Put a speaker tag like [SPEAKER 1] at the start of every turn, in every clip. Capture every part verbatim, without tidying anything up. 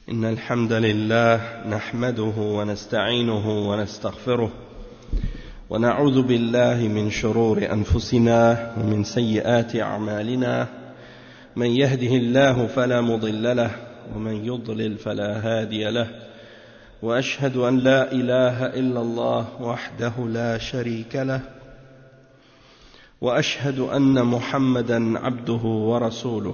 [SPEAKER 1] إن الحمد لله نحمده ونستعينه ونستغفره ونعوذ بالله من شرور أنفسنا ومن سيئات أعمالنا من يهده الله فلا مضل له ومن يضلل فلا هادي له وأشهد أن لا إله إلا الله وحده لا شريك له وأشهد أن محمدا عبده ورسوله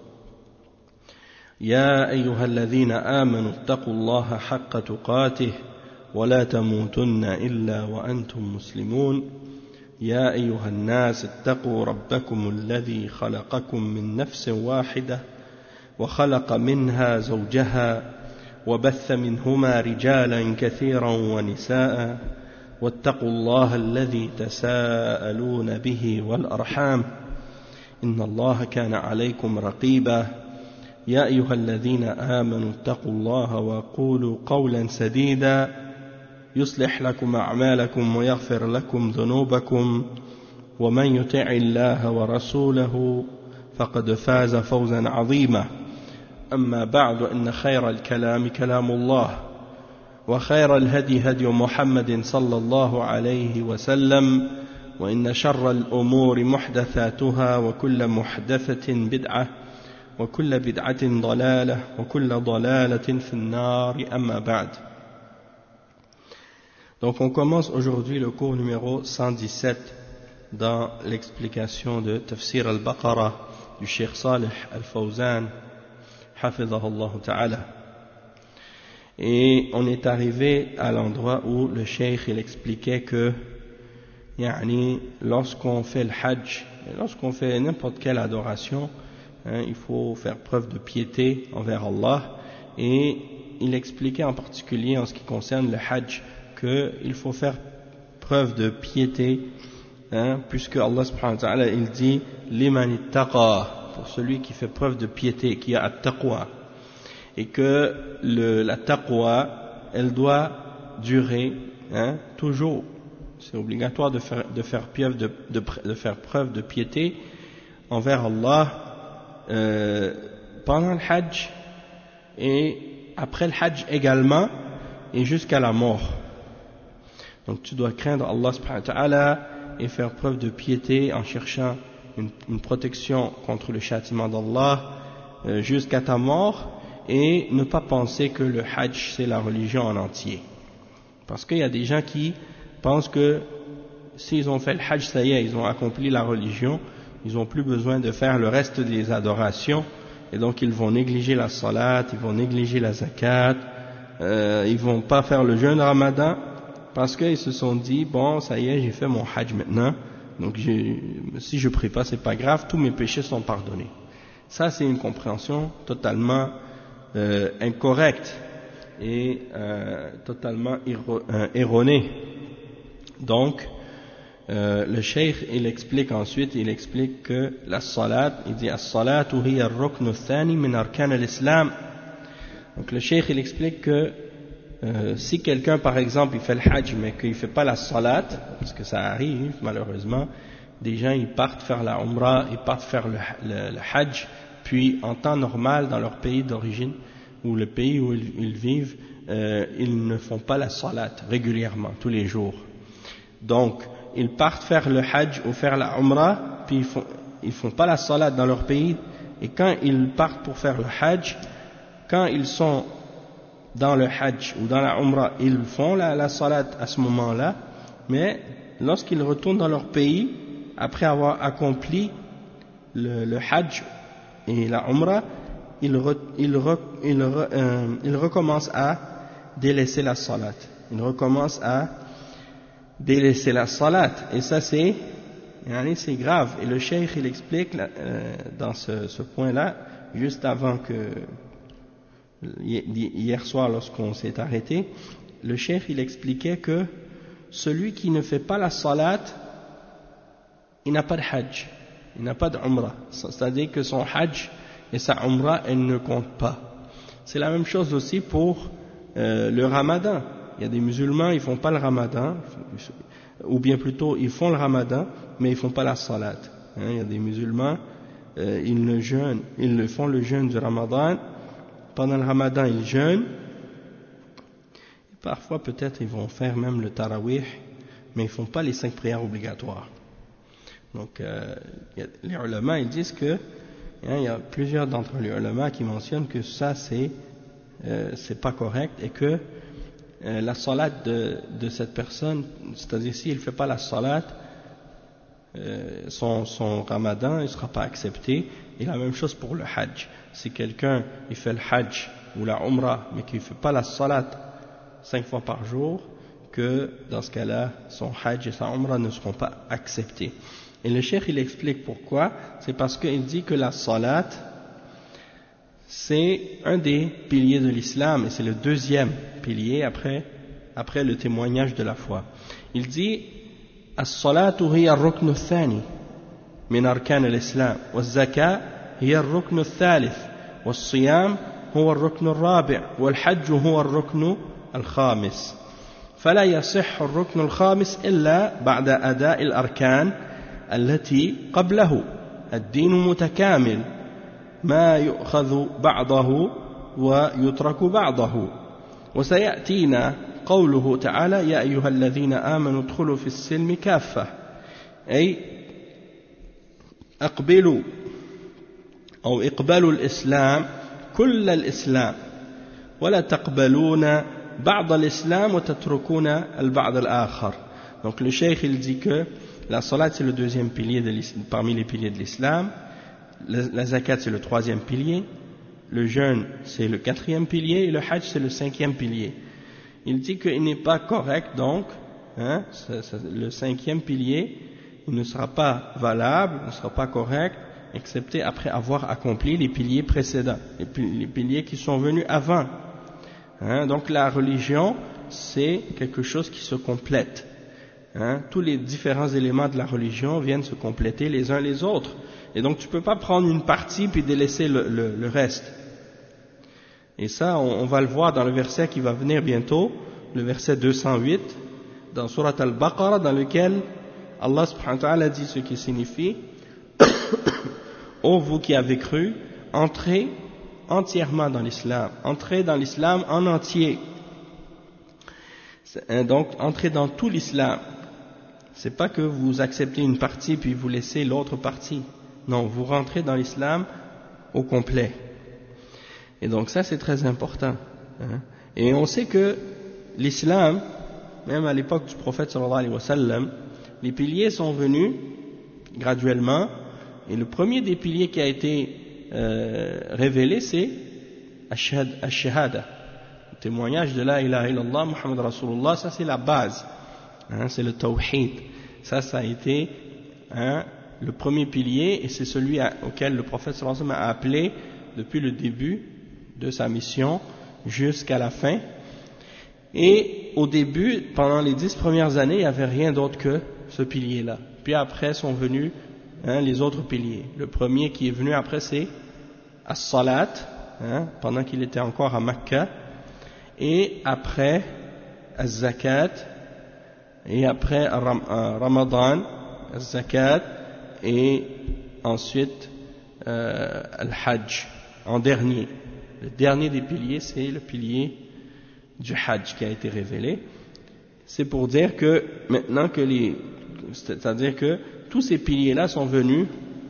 [SPEAKER 1] يا أيها الذين آمنوا اتقوا الله حق تقاته ولا تموتن إلا وأنتم مسلمون يا أيها الناس اتقوا ربكم الذي خلقكم من نفس واحدة وخلق منها زوجها وبث منهما رجالا كثيرا ونساء واتقوا الله الذي تساءلون به والأرحام إن الله كان عليكم رقيبا يا أيها الذين آمنوا اتقوا الله وقولوا قولا سديدا يصلح لكم أعمالكم ويغفر لكم ذنوبكم ومن يطع الله ورسوله فقد فاز فوزا عظيما أما بعد إن خير الكلام كلام الله وخير الهدي هدي محمد صلى الله عليه وسلم وإن شر الأمور محدثاتها وكل محدثة بدعة وكل بدعة ضلالة وكل ضلالة في النار أما بعد. Donc on commence aujourd'hui le cours numéro cent dix-sept dans l'explication de Tafsir al-Baqarah du Cheikh Salih al-Fawzan hafidhahu Allah ta'ala. Et on est arrivé à l'endroit où le Cheikh il expliquait que yani, lorsqu'on fait le Hajj, lorsqu'on fait n'importe quelle adoration, hein, il faut faire preuve de piété envers Allah, et il expliquait en particulier en ce qui concerne le Hajj qu'il faut faire preuve de piété, hein, puisque Allah subhanahu wa ta'ala il dit liman ittaqa, pour celui qui fait preuve de piété, qui a at-taqwa, et que le, la taqwa elle doit durer, hein, toujours. C'est obligatoire de faire, de faire preuve de, de, de faire preuve de piété envers Allah Euh, pendant le Hajj et après le Hajj également et jusqu'à la mort. Donc tu dois craindre Allah subhanahu wa ta'ala et faire preuve de piété en cherchant une, une protection contre le châtiment d'Allah euh, jusqu'à ta mort, et ne pas penser que le Hajj c'est la religion en entier, parce qu'il y a des gens qui pensent que s'ils ont fait le Hajj, ça y est, ils ont accompli la religion, ils n'ont plus besoin de faire le reste des adorations, et donc ils vont négliger la salat, ils vont négliger la zakat, euh, ils vont pas faire le jeûne ramadan, parce qu'ils se sont dit, bon, ça y est, j'ai fait mon hajj maintenant, donc si je prie pas, c'est pas grave, tous mes péchés sont pardonnés. Ça, c'est une compréhension totalement euh, incorrecte et euh, totalement euh, erronée. Donc, Euh, le cheikh il explique ensuite, il explique que la salat, il dit as-salatu hiya ar-rukn ath-thani min arkan al-islam. Donc le cheikh il explique que euh, si quelqu'un par exemple il fait le hajj mais qu'il ne fait pas la salat, parce que ça arrive malheureusement, des gens ils partent faire la umrah, ils partent faire le, le, le hajj, puis en temps normal dans leur pays d'origine ou le pays où ils, ils vivent, euh, ils ne font pas la salat régulièrement tous les jours. Donc ils partent faire le hajj ou faire la umrah, puis ils font, ils font pas la salat dans leur pays, et quand ils partent pour faire le hajj, quand ils sont dans le hajj ou dans la umrah, ils font la, la salat à ce moment-là, mais lorsqu'ils retournent dans leur pays, après avoir accompli le, le hajj et la umrah, ils, re, ils, re, ils, re, euh, ils recommencent à délaisser la salat, ils recommencent à délaisser la salat, et ça c'est c'est grave. Et le cheikh il explique euh, dans ce, ce point là, juste avant que hier soir lorsqu'on s'est arrêté, le cheikh il expliquait que celui qui ne fait pas la salat, il n'a pas de hajj, il n'a pas de umrah, c'est-à-dire que son hajj et sa umrah elle ne comptent pas. C'est la même chose aussi pour euh, le ramadan. Il y a des musulmans, ils font pas le ramadan, ou bien plutôt ils font le ramadan, mais ils font pas la salat. Hein, il y a des musulmans, euh, ils ne jeûnent, ils font le jeûne du ramadan, pendant le ramadan ils jeûnent, parfois peut-être ils vont faire même le tarawih, mais ils ne font pas les cinq prières obligatoires. Donc euh, les ulama ils disent que hein, il y a plusieurs d'entre les ulama qui mentionnent que ça c'est euh, c'est pas correct et que euh, la salat de, de cette personne, c'est-à-dire s'il ne fait pas la salat, euh, son, son ramadan ne sera pas accepté. Et la même chose pour le hajj. Si quelqu'un il fait le hajj ou la umrah mais qu'il ne fait pas la salat cinq fois par jour, que dans ce cas-là son hajj et sa umrah ne seront pas acceptés. Et le cheikh il explique pourquoi. C'est parce qu'il dit que la salat c'est un des piliers de l'islam et c'est le deuxième pilier après, après le témoignage de la foi. Il dit as-salatu hiya ar-rukn ath-thani min arkan al-islam waz-zakah hiya ar-rukn ath-thalith was-siyam huwa ar-rukn ar-rabi' wal-hajj huwa ar-rukn al-khamis fala yasihhu ar-rukn al-khamis illa ba'da ada' al-arkan التي قبله الدين متكامل ما يؤخذ بعضه ويترك بعضه وسيأتينا قوله تعالى يا أيها الذين آمنوا ادخلوا في السلم كافة أي أقبلوا أو اقبلوا الإسلام كل الإسلام ولا تقبلون بعض الإسلام وتتركون البعض الآخر. Donc le cheikh il dit que la salat c'est le deuxième pilier de parmi les piliers de l'islam, la, la zakat c'est le troisième pilier, le jeûne c'est le quatrième pilier et le hajj c'est le cinquième pilier. Il dit qu'il n'est pas correct donc, hein, ça, ça, le cinquième pilier il ne sera pas valable, ne sera pas correct, excepté après avoir accompli les piliers précédents, les, les piliers qui sont venus avant. Hein, donc la religion c'est quelque chose qui se complète. Hein, tous les différents éléments de la religion viennent se compléter les uns les autres. Et donc tu ne peux pas prendre une partie puis délaisser le, le, le reste. Et ça, on, on va le voir dans le verset qui va venir bientôt, le verset deux cent huit, dans Surat Al-Baqarah, dans lequel Allah subhanahu wa ta'ala dit ce qui signifie « Ô vous qui avez cru, entrez entièrement dans l'islam, entrez dans l'islam en entier. » Donc, entrez dans tout l'islam. C'est pas que vous acceptez une partie puis vous laissez l'autre partie. Non, vous rentrez dans l'islam au complet. Et donc ça c'est très important. Hein. Et on sait que l'islam, même à l'époque du prophète sallallahu alayhi wa sallam, les piliers sont venus graduellement. Et le premier des piliers qui a été euh, révélé c'est Ash-Shahada, le témoignage de la ilaha illallah Muhammad Rasulullah. Ça c'est la base. Hein, c'est le tawhid. Ça, ça a été hein, le premier pilier et c'est celui à, auquel le prophète sallallahu alayhi wa sallam a appelé depuis le début de sa mission jusqu'à la fin. Et au début, pendant les dix premières années, il n'y avait rien d'autre que ce pilier-là. Puis après sont venus hein, les autres piliers. Le premier qui est venu après c'est As-Salat, hein, pendant qu'il était encore à Mecca. Et après Az-Zakat. Et après Ram, euh, Ramadan, Zakat, et ensuite euh, Al-Hajj, en dernier. Le dernier des piliers, c'est le pilier du Hajj qui a été révélé. C'est pour dire que maintenant que les, c'est-à-dire que tous ces piliers-là sont venus,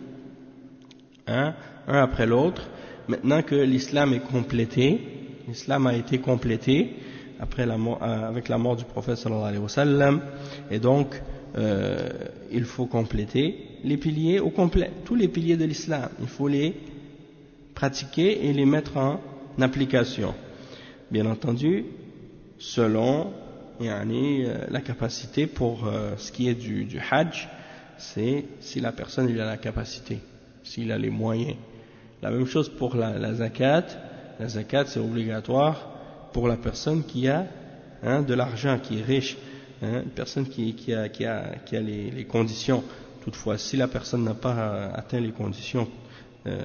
[SPEAKER 1] hein, un après l'autre. Maintenant que l'islam est complété, l'islam a été complété. Après la mort, avec la mort du prophète sallallahu alayhi wa sallam, et donc euh, il faut compléter les piliers au complet, tous les piliers de l'islam, il faut les pratiquer et les mettre en application, bien entendu selon yani, euh, la capacité. Pour euh, ce qui est du, du hajj, c'est si la personne il a la capacité, s'il a les moyens. La même chose pour la, la zakat. La zakat c'est obligatoire pour la personne qui a hein, de l'argent, qui est riche, hein, une personne qui, qui a, qui a, qui a les, les conditions. Toutefois, si la personne n'a pas atteint les conditions euh,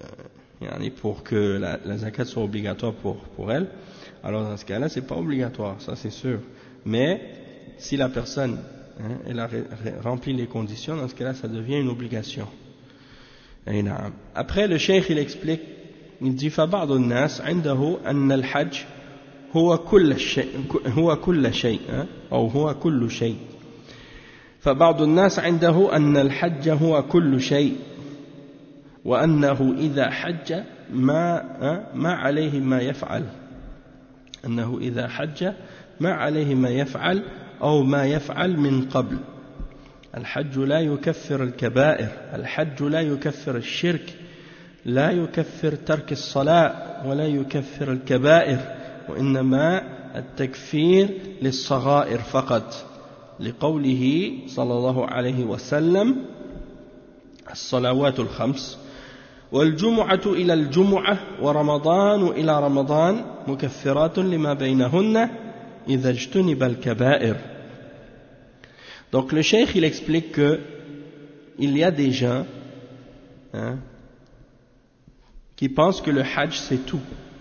[SPEAKER 1] pour que la, la zakat soit obligatoire pour, pour elle, alors dans ce cas-là, c'est pas obligatoire, ça c'est sûr. Mais si la personne hein, elle a rempli les conditions, dans ce cas-là, ça devient une obligation. Après, le cheikh il explique il dit فبعض الناس عنده أن الحج هو كل شيء هو كل شيء أو هو كل شيء فبعض الناس عنده أن الحج هو كل شيء وأنه إذا حج ما ما عليه ما يفعل أنه إذا حج ما عليه ما يفعل أو ما يفعل من قبل الحج لا يكفر الكبائر الحج لا يكفر الشرك لا يكفر ترك الصلاة ولا يكفر الكبائر وإنما التكفير للصغائر فقط لقوله صلى الله عليه وسلم الصلوات الخمس والجمعة إلى الجمعة ورمضان إلى رمضان مكفرات لما بينهن إذا اجتنب الكبائر. Donc le cheikh il explique que il y a des gens hein, qui pensent que le hajj c'est tout.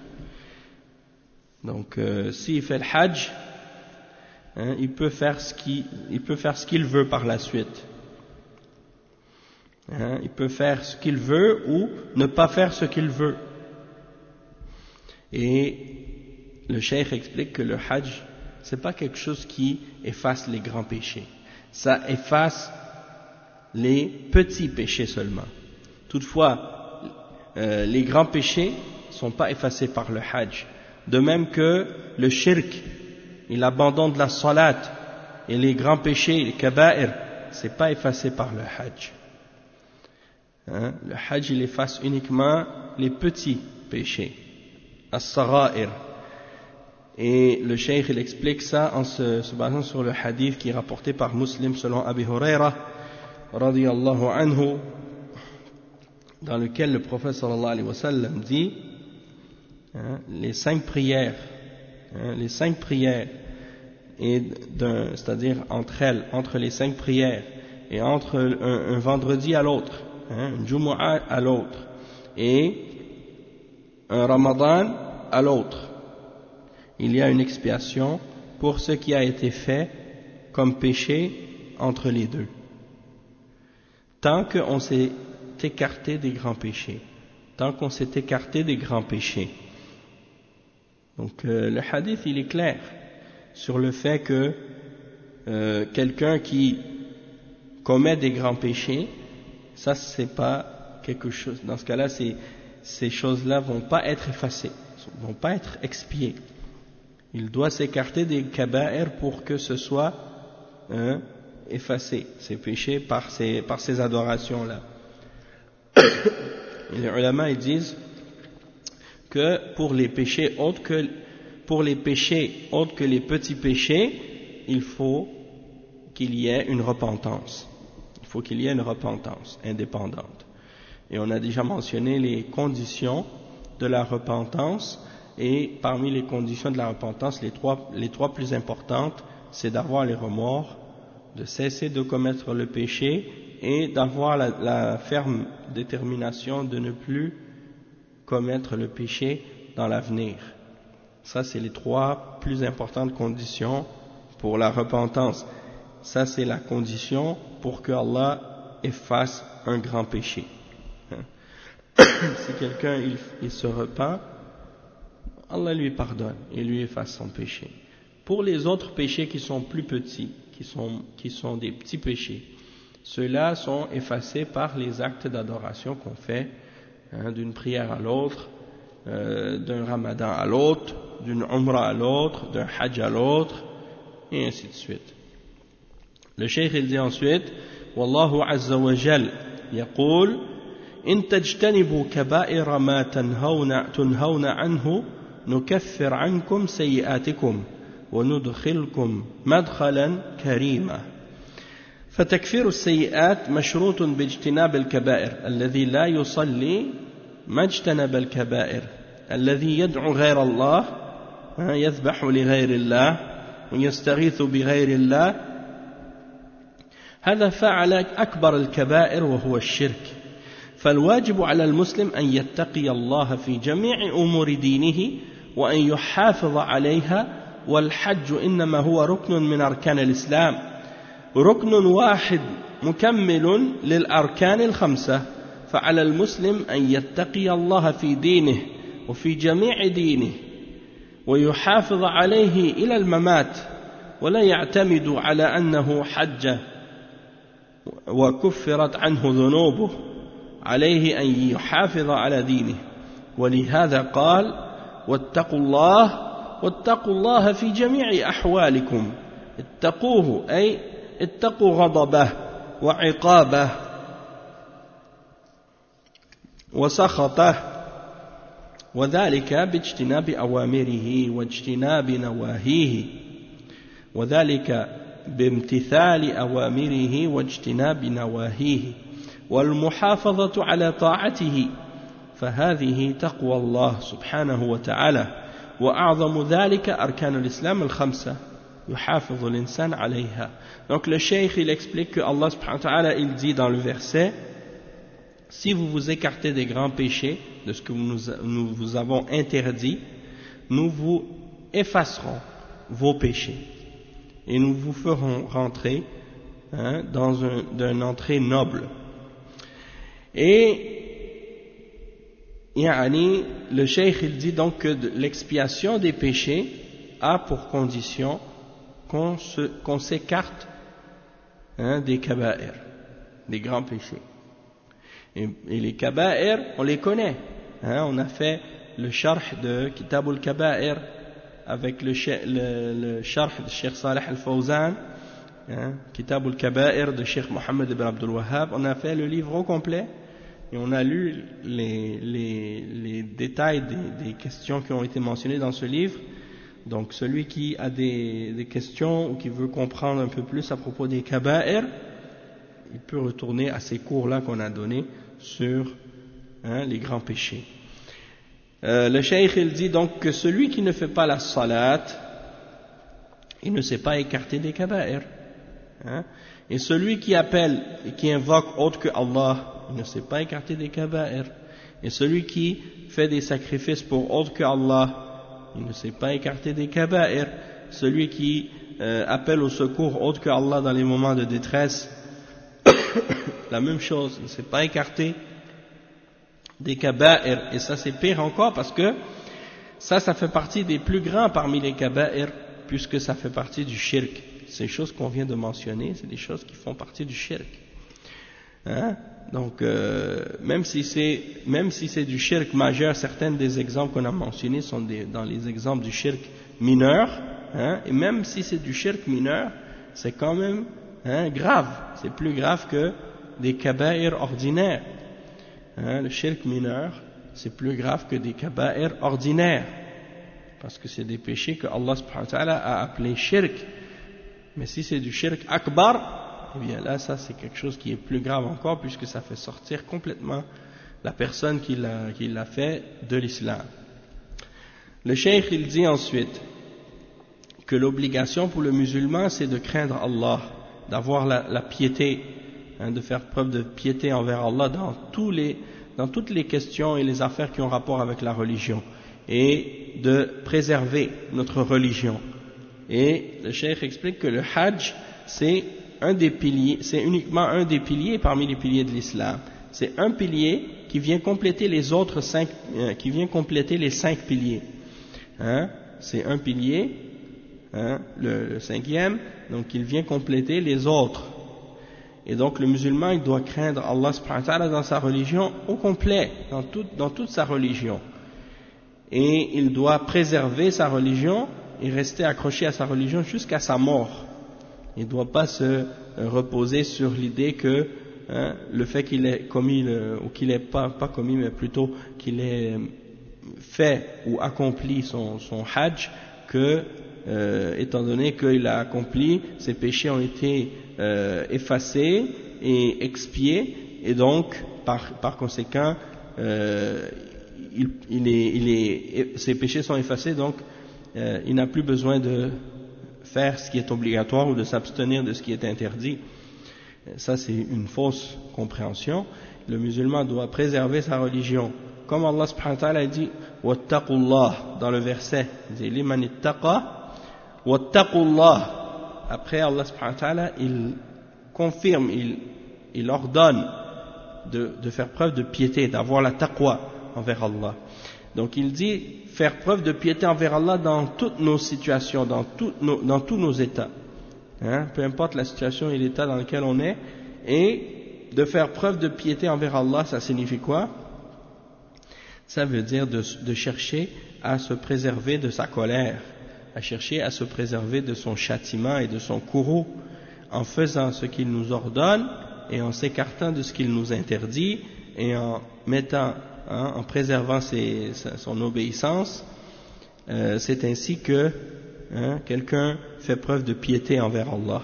[SPEAKER 1] Donc euh, s'il fait le hajj, hein, il peut faire ce qu'il il peut faire ce qu'il veut par la suite. Hein, il peut faire ce qu'il veut ou ne pas faire ce qu'il veut. Et le cheikh explique que le hajj c'est pas quelque chose qui efface les grands péchés. Ça efface les petits péchés seulement. Toutefois, euh, les grands péchés ne sont pas effacés par le hajj. De même que le shirk et l'abandon de la salat et les grands péchés, les kaba'ir, ce n'est pas effacé par le hajj. Hein? Le hajj, il efface uniquement les petits péchés, as-sagha'ir. Et le cheikh il explique ça en se, se basant sur le hadith qui est rapporté par Muslim selon Abi Huraira radiyallahu anhu, dans lequel le prophète sallallahu alayhi wa sallam dit hein, les cinq prières hein, les cinq prières et d'un, c'est-à-dire entre elles, entre les cinq prières et entre un, un vendredi à l'autre, hein, un Jumu'ah à l'autre et un Ramadan à l'autre, il y a une expiation pour ce qui a été fait comme péché entre les deux. Tant qu'on s'est écarté des grands péchés, tant qu'on s'est écarté des grands péchés. Donc euh, le hadith il est clair sur le fait que euh, quelqu'un qui commet des grands péchés, ça c'est pas quelque chose, dans ce cas-là ces, ces choses-là vont pas être effacées, vont pas être expiées. Il doit s'écarter des kaba'ir pour que ce soit hein, effacé, ces péchés par ces, par ces adorations-là. Et les ulama ils disent que pour les péchés autres que pour les péchés autres que les petits péchés, il faut qu'il y ait une repentance. Il faut qu'il y ait une repentance indépendante. Et on a déjà mentionné les conditions de la repentance. Et parmi les conditions de la repentance, les trois, les trois plus importantes, c'est d'avoir les remords, de cesser de commettre le péché et d'avoir la, la ferme détermination de ne plus commettre le péché dans l'avenir. Ça, c'est les trois plus importantes conditions pour la repentance. Ça, c'est la condition pour que Allah efface un grand péché. Si quelqu'un il, il se repent, Allah lui pardonne et lui efface son péché. Pour les autres péchés qui sont plus petits, qui sont, qui sont des petits péchés, ceux-là sont effacés par les actes d'adoration qu'on fait, hein, d'une prière à l'autre, euh, d'un ramadan à l'autre, d'une umrah à l'autre, d'un hajj à l'autre, et ainsi de suite. Le cheikh il dit ensuite, Wallahu azza wa jal, yaqul, in tajtanibu kaba'ira ma tanhawna, tunhawna anhu, نكفر عنكم سيئاتكم وندخلكم مدخلا كريما. فتكفير السيئات مشروط باجتناب الكبائر. الذي لا يصلي ما اجتنب الكبائر. الذي يدعو غير الله يذبح لغير الله ويستغيث بغير الله هذا فعل أكبر الكبائر وهو الشرك. فالواجب على المسلم أن يتقي الله في جميع أمور دينه وأن يحافظ عليها. والحج إنما هو ركن من أركان الإسلام، ركن واحد مكمل للأركان الخمسة، فعلى المسلم أن يتقي الله في دينه وفي جميع دينه ويحافظ عليه إلى الممات ولا يعتمد على أنه حج وكفرت عنه ذنوبه عليه أن يحافظ على دينه ولهذا قال واتقوا الله واتقوا الله في جميع أحوالكم اتقوه أي اتقوا غضبه وعقابه وسخطه وذلك باجتناب أوامره واجتناب نواهيه وذلك بامتثال أوامره واجتناب نواهيه والمحافظة على طاعته فهذه تقوى الله سبحانه وتعالى وأعظم ذلك أركان الإسلام الخمسة يحافظ الإنسان عليها. Donc le cheikh il explique que Allah subhanahu wa ta'ala il dit dans le verset si vous vous écartez des grands péchés de ce que nous, nous vous avons interdit nous vous effacerons vos péchés et nous vous ferons rentrer hein, dans un, d'une entrée noble. Et yani, le cheikh il dit donc que l'expiation des péchés a pour condition qu'on, se, qu'on s'écarte hein, des kaba'ir, des grands péchés. Et, et les kaba'ir, on les connaît. Hein, on a fait le sharh de Kitab al-Kaba'ir avec le, le, le sharh de Cheikh Saleh al-Fawzan, hein, Kitab al-Kaba'ir de Cheikh Mohammed ibn Abdul Wahhab. On a fait le livre au complet et on a lu les, les, les détails des, des questions qui ont été mentionnées dans ce livre. Donc celui qui a des, des questions ou qui veut comprendre un peu plus à propos des kaba'ir, il peut retourner à ces cours-là qu'on a donnés sur hein, les grands péchés. Euh, le cheikh il dit donc que celui qui ne fait pas la salat, il ne s'est pas écarté des kaba'ir. Hein, et celui qui appelle et qui invoque autre que Allah, il ne s'est pas écarté des kaba'ir. Et celui qui fait des sacrifices pour autre que Allah, il ne s'est pas écarté des kaba'ir. Celui qui euh, appelle au secours autre que Allah dans les moments de détresse, la même chose, il ne s'est pas écarté des kaba'ir. Et ça c'est pire encore parce que ça, ça fait partie des plus grands parmi les kaba'ir puisque ça fait partie du shirk. Ces choses qu'on vient de mentionner, c'est des choses qui font partie du shirk. Hein? Donc, euh, même si c'est même si c'est du shirk majeur, certains des exemples qu'on a mentionnés sont des, dans les exemples du shirk mineur, hein, et même si c'est du shirk mineur, c'est quand même hein, grave. C'est plus grave que des kaba'ir ordinaires. Hein, le shirk mineur, c'est plus grave que des kaba'ir ordinaires, parce que c'est des péchés que Allah subhanahu wa ta'ala a appelés shirk. Mais si c'est du shirk akbar, eh bien là, ça c'est quelque chose qui est plus grave encore, puisque ça fait sortir complètement la personne qui l'a, qui l'a fait de l'islam. Le cheikh il dit ensuite que l'obligation pour le musulman c'est de craindre Allah, d'avoir la, la piété, hein, de faire preuve de piété envers Allah dans, tous les, dans toutes les questions et les affaires qui ont rapport avec la religion, et de préserver notre religion. Et le cheikh explique que le hajj c'est un des piliers, c'est uniquement un des piliers parmi les piliers de l'islam. C'est un pilier qui vient compléter les autres cinq, euh, qui vient compléter les cinq piliers. Hein? C'est un pilier, hein, le, le cinquième, donc il vient compléter les autres. Et donc le musulman il doit craindre Allah subhanahu wa ta'ala dans sa religion au complet, dans, tout, dans toute sa religion. Et il doit préserver sa religion et rester accroché à sa religion jusqu'à sa mort. Il ne doit pas se reposer sur l'idée que hein, le fait qu'il ait commis, le, ou qu'il ait pas, pas commis, mais plutôt qu'il ait fait ou accompli son, son hajj, que, euh, étant donné qu'il a accompli, ses péchés ont été euh, effacés et expiés, et donc, par, par conséquent, euh, il, il est, il est, ses péchés sont effacés, donc euh, il n'a plus besoin de faire ce qui est obligatoire ou de s'abstenir de ce qui est interdit. Ça c'est une fausse compréhension. Le musulman doit préserver sa religion. Comme Allah subhanahu wa ta'ala dit wattaqullah dans le verset, il dit liman ittaqa wattaqullah. Après Allah subhanahu wa ta'ala il confirme, il, il ordonne de, de faire preuve de piété, d'avoir la taqwa envers Allah. Donc il dit faire preuve de piété envers Allah dans toutes nos situations, dans, tout nos, dans tous nos états, hein, peu importe la situation et l'état dans lequel on est, et de faire preuve de piété envers Allah, ça signifie quoi? Ça veut dire de, de chercher à se préserver de sa colère, à chercher à se préserver de son châtiment et de son courroux, en faisant ce qu'il nous ordonne et en s'écartant de ce qu'il nous interdit et en mettant, hein, en préservant ses, son obéissance. Euh, c'est ainsi que hein, quelqu'un fait preuve de piété envers Allah.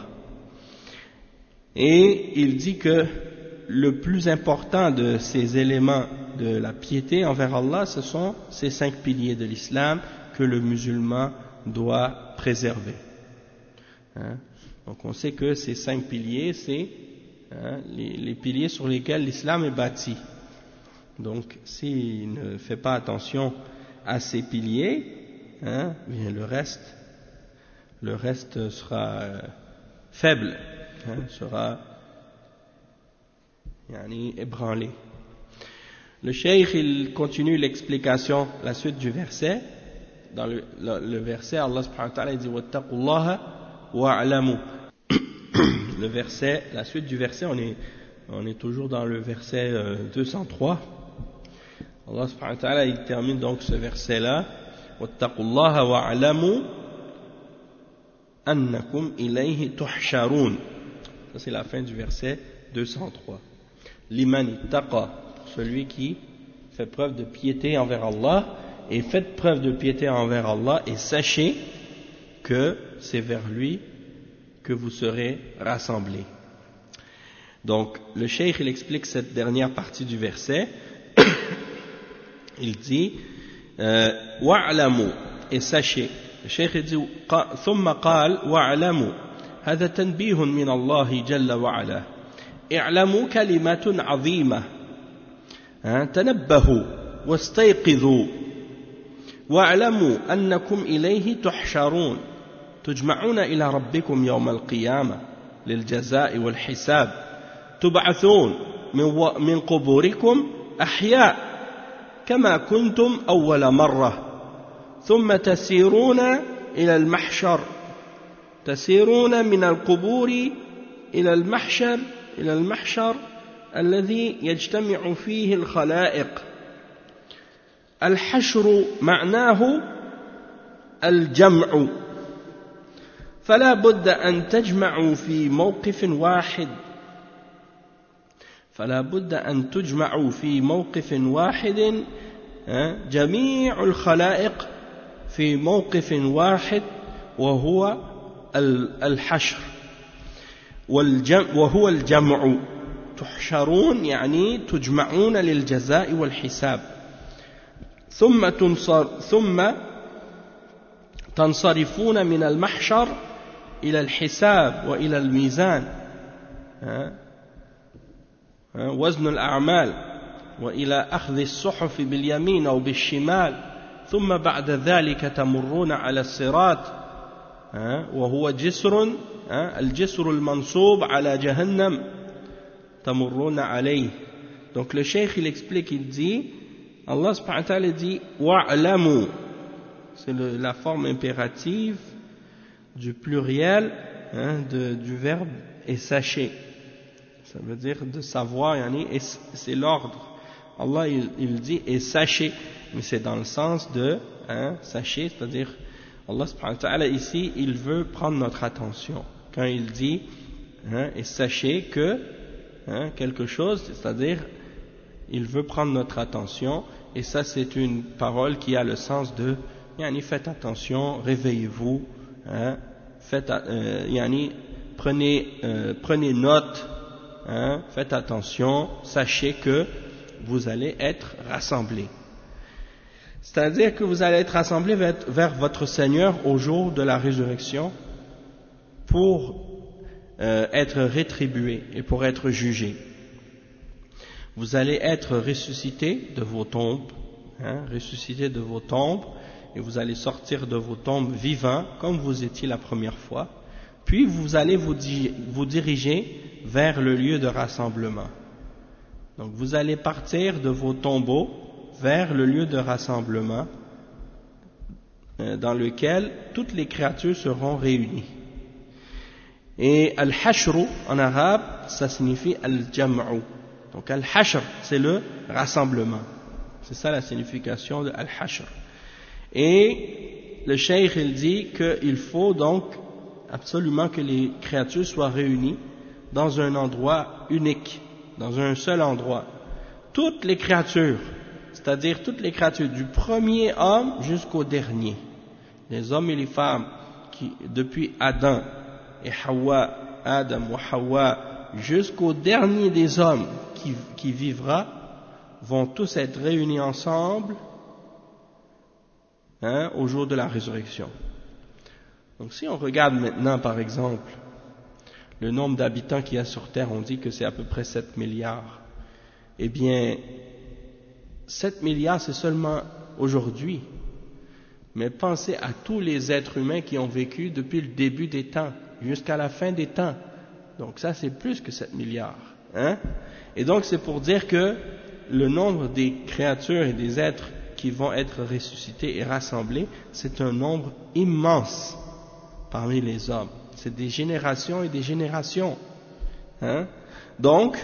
[SPEAKER 1] Et il dit que le plus important de ces éléments de la piété envers Allah, ce sont ces cinq piliers de l'islam que le musulman doit préserver. Hein? Donc on sait que ces cinq piliers, c'est hein, les, les piliers sur lesquels l'islam est bâti. Donc s'il ne fait pas attention à ces piliers, hein, bien le reste, le reste sera euh, faible, hein, sera yani, ébranlé. Le cheikh, il continue l'explication, la suite du verset. Dans le, le, le verset, Allah subhanahu wa ta'ala dit wattaqullaha wa'lamu. Le verset, la suite du verset, on est, on est toujours dans le verset euh, deux cent trois. Allah subhanahu wa ta'ala, il termine donc ce verset-là. Wattaqullaha wa'lamu annakum ilayhi tuhsharun. Ça c'est la fin du verset deux cent trois. Liman ittaqa, celui qui fait preuve de piété envers Allah, et faites preuve de piété envers Allah, et sachez que c'est vers lui que vous serez rassemblés. Donc le cheikh il explique cette dernière partie du verset. Il dit wa'lamu, et sachez. Le cheikh dit ثم قال wa'lamu, هذا تنبيه من الله جل وعلا. اعلموا كلمة عظيمة، تنبهوا واستيقظوا واعلموا أنكم إليه تحشرون، تجمعون إلى ربكم يوم القيامة للجزاء والحساب، تبعثون من قبوركم أحياء كما كنتم أول مرة، ثم تسيرون إلى المحشر، تسيرون من القبور إلى المحشر إلى المحشر الذي يجتمع فيه الخلائق. الحشر معناه الجمع، فلا بد أن تجمعوا في موقف واحد، فلا بد أن تجمعوا في موقف واحد، جميع الخلائق في موقف واحد، وهو الحشر وهو الجمع. تحشرون يعني تجمعون للجزاء والحساب، ثم تنصر ثم تنصرفون من المحشر إلى الحساب وإلى الميزان، وزن الأعمال، وإلى أخذ الصحف باليمين أو بالشمال، ثم بعد ذلك تمرون على الصراط وهو جسر الجسر المنصوب على جهنم تمرون عليه. Donc le cheikh il explique, il dit, Allah subhanahu wa ta'ala dit wa'lamu, c'est le, la forme impérative du pluriel hein, de, du verbe et sachez, ça veut dire de savoir, yani, et c'est l'ordre. Allah il, il dit et sachez, mais c'est dans le sens de hein, sachez, c'est-à-dire Allah subhanahu wa ta'ala ici il veut prendre notre attention quand il dit hein, et sachez que hein, quelque chose, c'est-à-dire il veut prendre notre attention, et ça c'est une parole qui a le sens de yani, faites attention, réveillez-vous, hein, faites, euh, yani, prenez, euh, prenez note, hein, faites attention, sachez que vous allez être rassemblés. C'est-à-dire que vous allez être rassemblés vers, vers votre Seigneur au jour de la résurrection pour euh, être rétribués et pour être jugés. Vous allez être ressuscités de vos tombes, hein, ressuscités de vos tombes, et vous allez sortir de vos tombes vivants comme vous étiez la première fois, puis vous allez vous, di- vous diriger vers le lieu de rassemblement. Donc vous allez partir de vos tombeaux vers le lieu de rassemblement euh, dans lequel toutes les créatures seront réunies. Et al-hashru en arabe, ça signifie al-jam'u. Donc al-hashr, c'est le rassemblement. C'est ça la signification de al-hashr. Et le cheikh il dit qu'il faut donc absolument que les créatures soient réunies dans un endroit unique, dans un seul endroit. Toutes les créatures, c'est-à-dire toutes les créatures du premier homme jusqu'au dernier, les hommes et les femmes qui, depuis Adam et Hawa, Adam ou Hawa, jusqu'au dernier des hommes qui, qui vivra, vont tous être réunis ensemble hein, au jour de la résurrection. Donc si on regarde maintenant par exemple le nombre d'habitants qu'il y a sur Terre, on dit que c'est à peu près sept milliards. Eh bien, sept milliards c'est seulement aujourd'hui. Mais pensez à tous les êtres humains qui ont vécu depuis le début des temps jusqu'à la fin des temps. Donc ça c'est plus que sept milliards. Hein? Et donc c'est pour dire que le nombre des créatures et des êtres qui vont être ressuscités et rassemblés, c'est un nombre immense parmi les hommes. C'est des générations et des générations. Hein? Donc,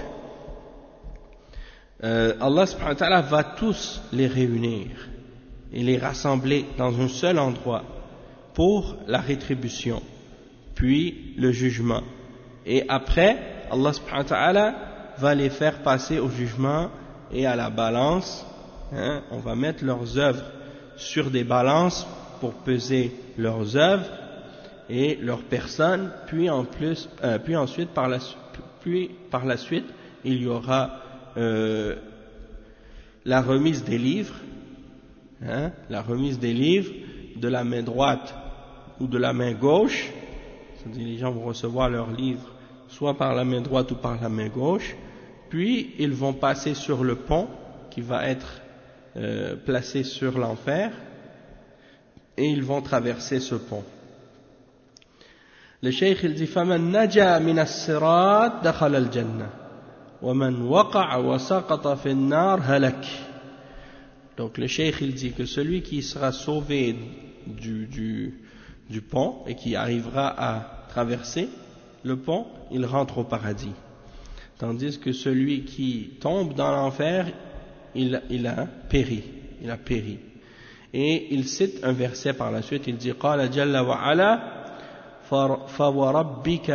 [SPEAKER 1] euh, Allah subhanahu wa ta'ala va tous les réunir et les rassembler dans un seul endroit pour la rétribution, puis le jugement. Et après, Allah subhanahu wa ta'ala va les faire passer au jugement et à la balance. Hein? On va mettre leurs œuvres sur des balances pour peser leurs œuvres et leurs personnes, puis, en plus, euh, puis ensuite par la, puis par la suite il y aura euh, la remise des livres, hein, la remise des livres de la main droite ou de la main gauche, c'est-à-dire les gens vont recevoir leurs livres soit par la main droite ou par la main gauche, puis ils vont passer sur le pont qui va être euh, placé sur l'enfer et ils vont traverser ce pont. Le cheikh il dit فَمَنْ نَجَى مِنَ الصِّرَاطِ دَخَلَ الْجَنَّةِ وَمَنْ وَقَعَ وَسَقَطَ فِي النَّارِ هَلَكَ. Donc le cheikh il dit que celui qui sera sauvé du, du, du pont et qui arrivera à traverser le pont, il rentre au paradis. Tandis que celui qui tombe dans l'enfer, il, il a péri, il a péri. Et il cite un verset par la suite, il dit قال جل وعلا فوربك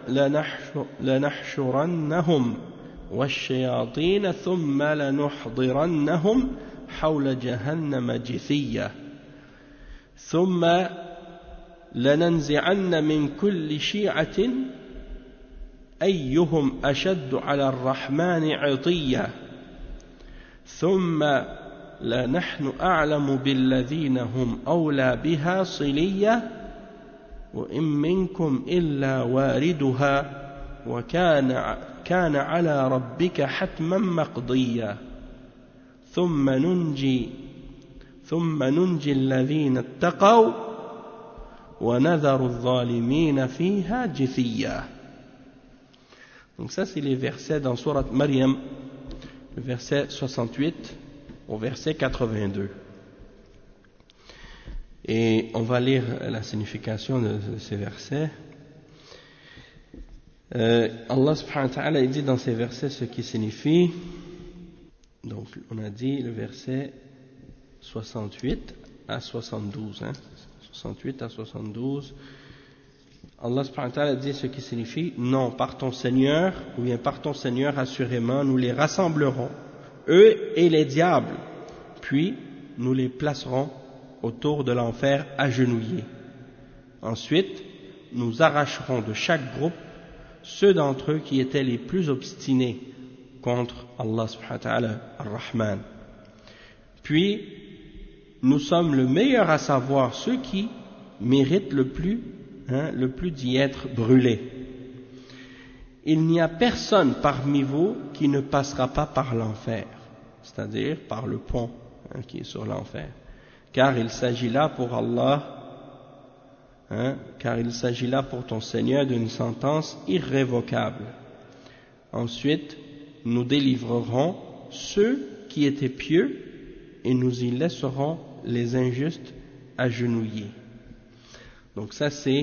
[SPEAKER 1] لنحشرنهم والشياطين ثم لنحضرنهم حول جهنم جثيا ثم لننزعن من كل شيعة أيهم أشد على الرحمن عطيا ثم لنحن أعلم بالذين هم أولى بها صليا وإن منكم إلا واردها وكان كان على ربك حتما مقضيا ثم ننجي ثم ننجي الذين اتقوا ونذر الظالمين فيها جثيا. Donc ça c'est les versets dans Surat Maryam, le verset soixante-huit au verset quatre-vingt-deux. Et on va lire la signification de ces versets. Euh, Allah subhanahu wa ta'ala dit dans ces versets ce qui signifie. Donc on a dit le verset soixante-huit à soixante-douze. Hein, soixante-huit à soixante-douze. Allah subhanahu wa ta'ala dit ce qui signifie: non, par ton Seigneur, ou bien par ton Seigneur, assurément, nous les rassemblerons, eux et les diables, puis nous les placerons autour de l'enfer agenouillés. Ensuite, nous arracherons de chaque groupe ceux d'entre eux qui étaient les plus obstinés contre Allah subhanahu wa ta'ala ar-Rahman. Puis, nous sommes le meilleur à savoir ceux qui méritent le plus, hein, le plus d'y être brûlés. Il n'y a personne parmi vous qui ne passera pas par l'enfer, c'est-à-dire par le pont hein, qui est sur l'enfer. Car il s'agit là pour Allah, hein, car il s'agit là pour ton Seigneur d'une sentence irrévocable. Ensuite, nous délivrerons ceux qui étaient pieux et nous y laisserons les injustes agenouillés. Donc ça c'est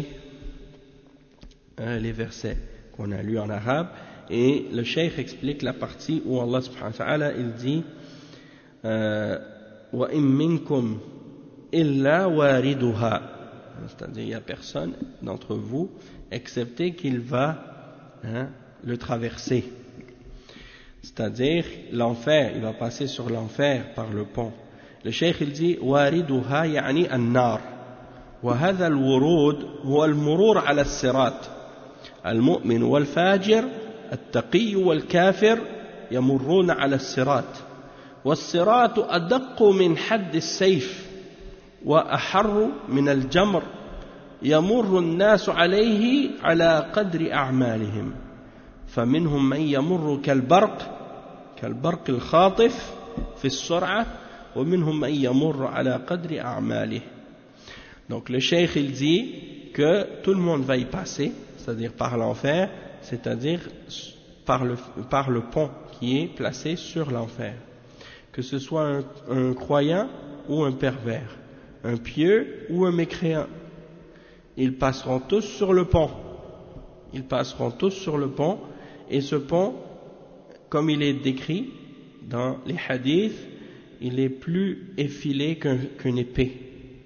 [SPEAKER 1] euh, les versets qu'on a lus en arabe, et le cheikh explique la partie où Allah subhanahu wa ta'ala il dit euh, wa in minkum illa wariduha, c'est-à-dire il n'y a personne d'entre vous excepté qu'il va hein, le traverser, c'est-à-dire l'enfer, il va passer sur l'enfer par le pont. Le cheikh il dit wariduha yani an-nar, wa hadha al-wurud huwa al-murur ala as-sirat, al-mu'min wal-fajir التقي والكافر يمرون على الصراط والصراط أدق من حد السيف وأحر من الجمر يمر الناس عليه على قدر أعمالهم فمنهم من يمر كالبرق كالبرق الخاطف في السرعة ومنهم من يمر على قدر أعماله. Donc le cheikh il dit que tout le monde va y passer, c'est-à-dire par l'enfer, c'est-à-dire par le, par le pont qui est placé sur l'enfer, que ce soit un, un croyant ou un pervers, un pieux ou un mécréant, ils passeront tous sur le pont, ils passeront tous sur le pont, et ce pont, comme il est décrit dans les hadiths, il est plus effilé qu'un, qu'une épée,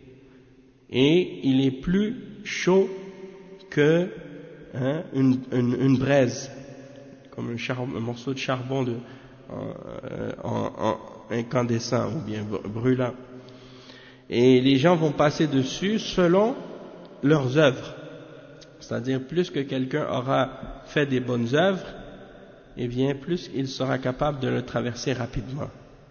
[SPEAKER 1] et il est plus chaud que Hein, une, une, une braise, comme un, charbon, un morceau de charbon de, en, en, en incandescent ou bien brûlant. Et les gens vont passer dessus selon leurs œuvres. C'est-à-dire, plus que quelqu'un aura fait des bonnes œuvres, eh bien, plus il sera capable de le traverser rapidement.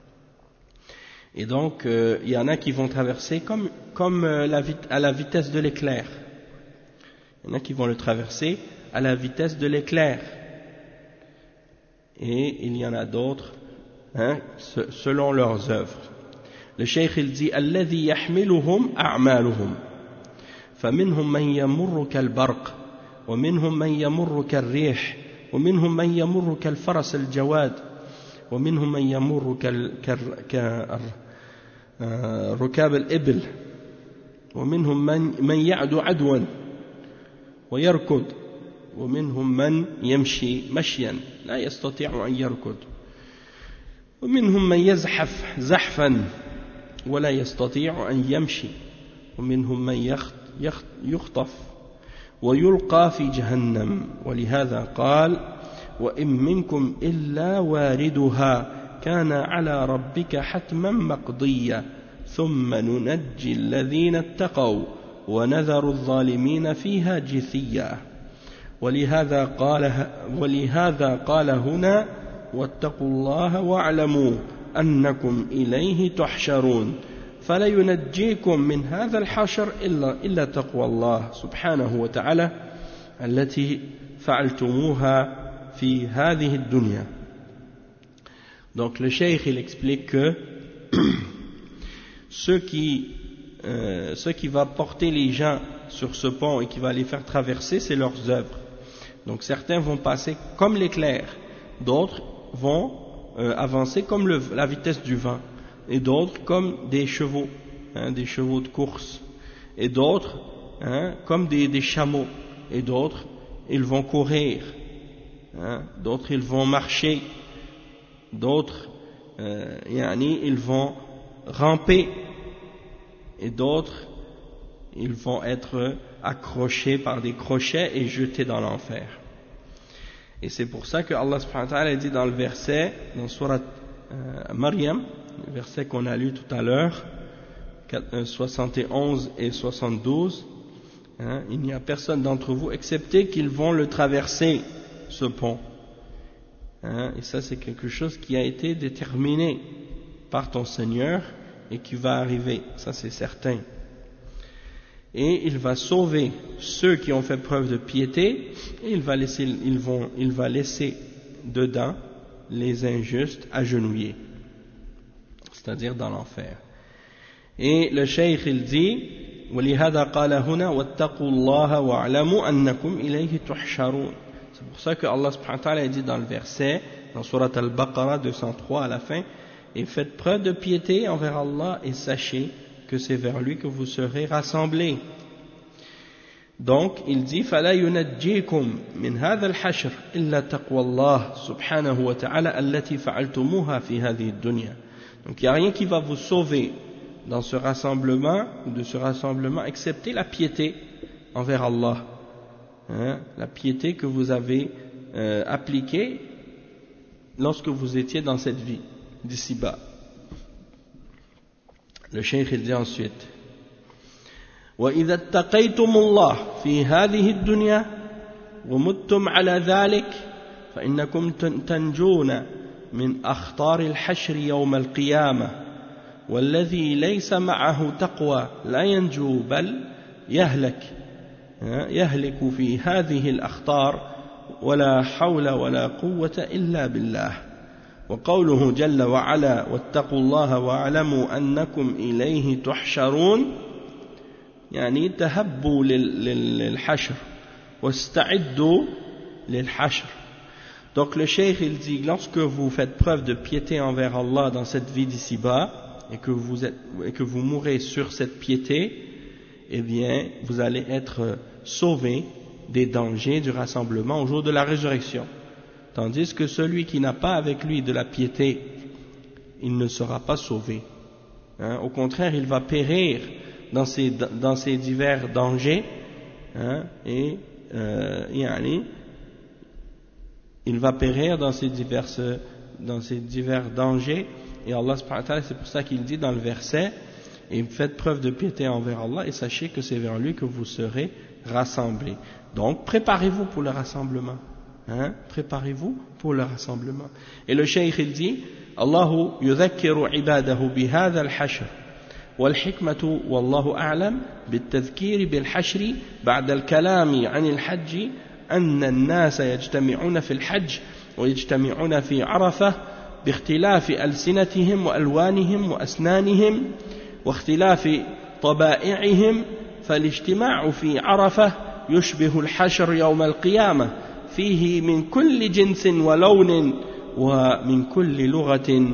[SPEAKER 1] Et donc, euh, il y en a qui vont traverser comme, comme euh, la, à la vitesse de l'éclair. Il y en a qui vont le traverser à la vitesse de l'éclair. Et il y en a d'autres, hein, selon leurs œuvres. Le cheikh il dit الذي يحملهم أعمالهم فمنهم من يمر كالبرق ومنهم من يمر كالريح ومنهم من يمر كالفرس الجواد ومنهم من يمر كركاب الإبل ومنهم من من يعدو عدوا ويركض ومنهم من يمشي مشيا لا يستطيع أن يركض ومنهم من يزحف زحفا ولا يستطيع أن يمشي ومنهم من يخطف ويلقى في جهنم ولهذا قال وإن منكم إلا واردها كان على ربك حتما مقضيا ثم ننجي الذين اتقوا ونذر الظالمين فيها جثيا ولهذا قال ولهذا قال هنا واتقوا الله واعلموا أنكم إليه تحشرون فلا ينجيكم من هذا الحشر إلا, إلا تقوى الله سبحانه وتعالى التي فعلتموها في هذه الدنيا. Donc le cheikh il explique que ceux qui Euh, ce qui va porter les gens sur ce pont et qui va les faire traverser, c'est leurs œuvres. Donc certains vont passer comme l'éclair, d'autres vont euh, avancer comme le, la vitesse du vent, et d'autres comme des chevaux, hein, des chevaux de course, et d'autres hein, comme des, des chameaux, et d'autres ils vont courir, hein, d'autres ils vont marcher, d'autres euh, yani, ils vont ramper, et d'autres, ils vont être accrochés par des crochets et jetés dans l'enfer. Et c'est pour ça que Allah subhanahu wa ta'ala dit dans le verset, dans Surat euh, Maryam, le verset qu'on a lu tout à l'heure, soixante et onze et soixante-douze, hein, il n'y a personne d'entre vous excepté qu'ils vont le traverser, ce pont. Hein, et ça c'est quelque chose qui a été déterminé par ton Seigneur, et qui va arriver, ça c'est certain. Et il va sauver ceux qui ont fait preuve de piété, et il va laisser, ils vont, il va laisser dedans les injustes agenouillés, c'est-à-dire dans l'enfer. Et le cheikh il dit وَلِهَذَا قَالَ هُنَا وَاتَّقُوا اللَّهَ وَاعْلَمُوا أَنَّكُمْ إِلَيْهِ تُحْشَرُونَ. C'est pour ça que Allah subhanahu wa ta'ala dit dans le verset dans Surat Al-Baqarah deux cent trois à la fin, et faites preuve de piété envers Allah et sachez que c'est vers lui que vous serez rassemblés. Donc il dit فَلَا يُنَجِّيكُمْ مِنْ هَذَا الْحَشْرِ إِلَّا تَقْوَى اللَّهِ سُبْحَانَهُ وَتَعَالَى الَّتِي فَعَلْتُمُوهَا فِي هَذِهِ الدُّنْيَا. Donc il n'y a rien qui va vous sauver dans ce rassemblement ou de ce rassemblement excepté la piété envers Allah, hein, la piété que vous avez euh, appliquée lorsque vous étiez dans cette vie d'ici-bas. Le cheikh il dit ensuite وَإِذَا اتَّقَيْتُمُ اللَّهَ فِي هَذِهِ الدُّنْيَا وَمُتُّمْ عَلَى ذَلِكَ فَإِنَّكُمْ تَنْجُونَ من أخطار الحشر يوم القيامة والذي ليس معه تقوى لا ينجو بل يهلك يهلك في هذه الأخطار ولا حول ولا قوة إلا بالله. وقوله جل وعلا واتقوا الله واعلموا أنكم إليه تحشرون يعني تهبوا للحشر واستعدوا للحشر. Donc le cheikh il dit, lorsque vous faites preuve de piété envers Allah dans cette vie d'ici-bas et que vous êtes, et que vous mourrez sur cette piété, eh bien vous allez être sauvés des dangers du rassemblement au jour de la résurrection. Tandis que celui qui n'a pas avec lui de la piété, il ne sera pas sauvé. Hein? Au contraire, il va périr dans ces, dans ces divers dangers, hein? et euh, yani, il va périr dans ces, diverses, dans ces divers dangers, et Allah subhanahu wa ta'ala, c'est pour ça qu'il dit dans le verset, et faites preuve de piété envers Allah, et sachez que c'est vers lui que vous serez rassemblés. Donc, préparez-vous pour le rassemblement. Hein? Préparez-vous pour le rassemblement. Et le cheikh, il dit, Allahu yudhakkiru ibadahu bihadha al-hashr, والحكمة والله أعلم بالتذكير بالحشر بعد الكلام عن الحج أن الناس يجتمعون في الحج ويجتمعون في عرفة باختلاف ألسنتهم وألوانهم وأسنانهم واختلاف طبائعهم فالاجتماع في عرفة يشبه الحشر يوم القيامة فيه من كل جنس ولون ومن كل لغة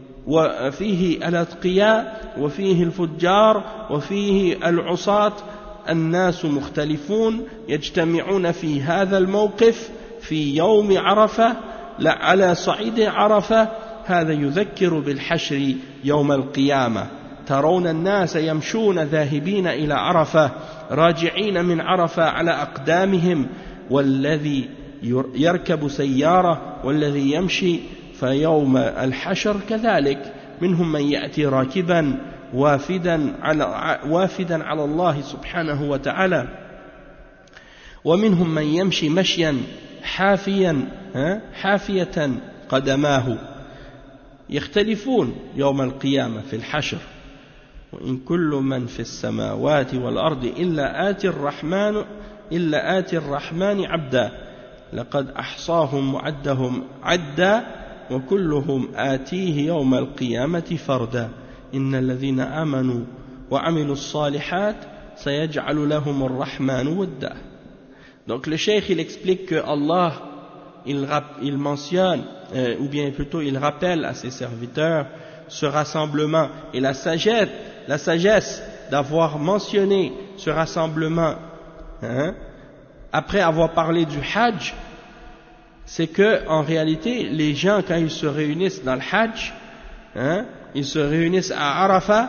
[SPEAKER 1] وفيه الأتقياء وفيه الفجار وفيه العصاة الناس مختلفون يجتمعون في هذا الموقف في يوم عرفة على صعيد عرفة هذا يذكر بالحشر يوم القيامة ترون الناس يمشون ذاهبين إلى عرفة راجعين من عرفة على أقدامهم والذي يركب سيارة والذي يمشي فيوم الحشر كذلك منهم من يأتي راكبا وافدا على وافدا على الله سبحانه وتعالى ومنهم من يمشي مشيا حافيا حافية قدماه يختلفون يوم القيامة في الحشر وإن كل من في السماوات والأرض إلا آتي الرحمن إلا آتي الرحمن عبدا لقد أحصاهم وعدهم عدا وكلهم آتيه يوم القيامة فردا إن الذين آمنوا وعملوا الصالحات سيجعل لهم الرحمن ودا. Donc le cheikh il explique que Allah il, il mentionne euh, ou bien plutôt il rappelle à ses serviteurs ce rassemblement et la sagesse, la sagesse d'avoir mentionné ce rassemblement hein, après avoir parlé du Hajj, c'est que en réalité les gens quand ils se réunissent dans le Hajj, hein, ils se réunissent à Arafat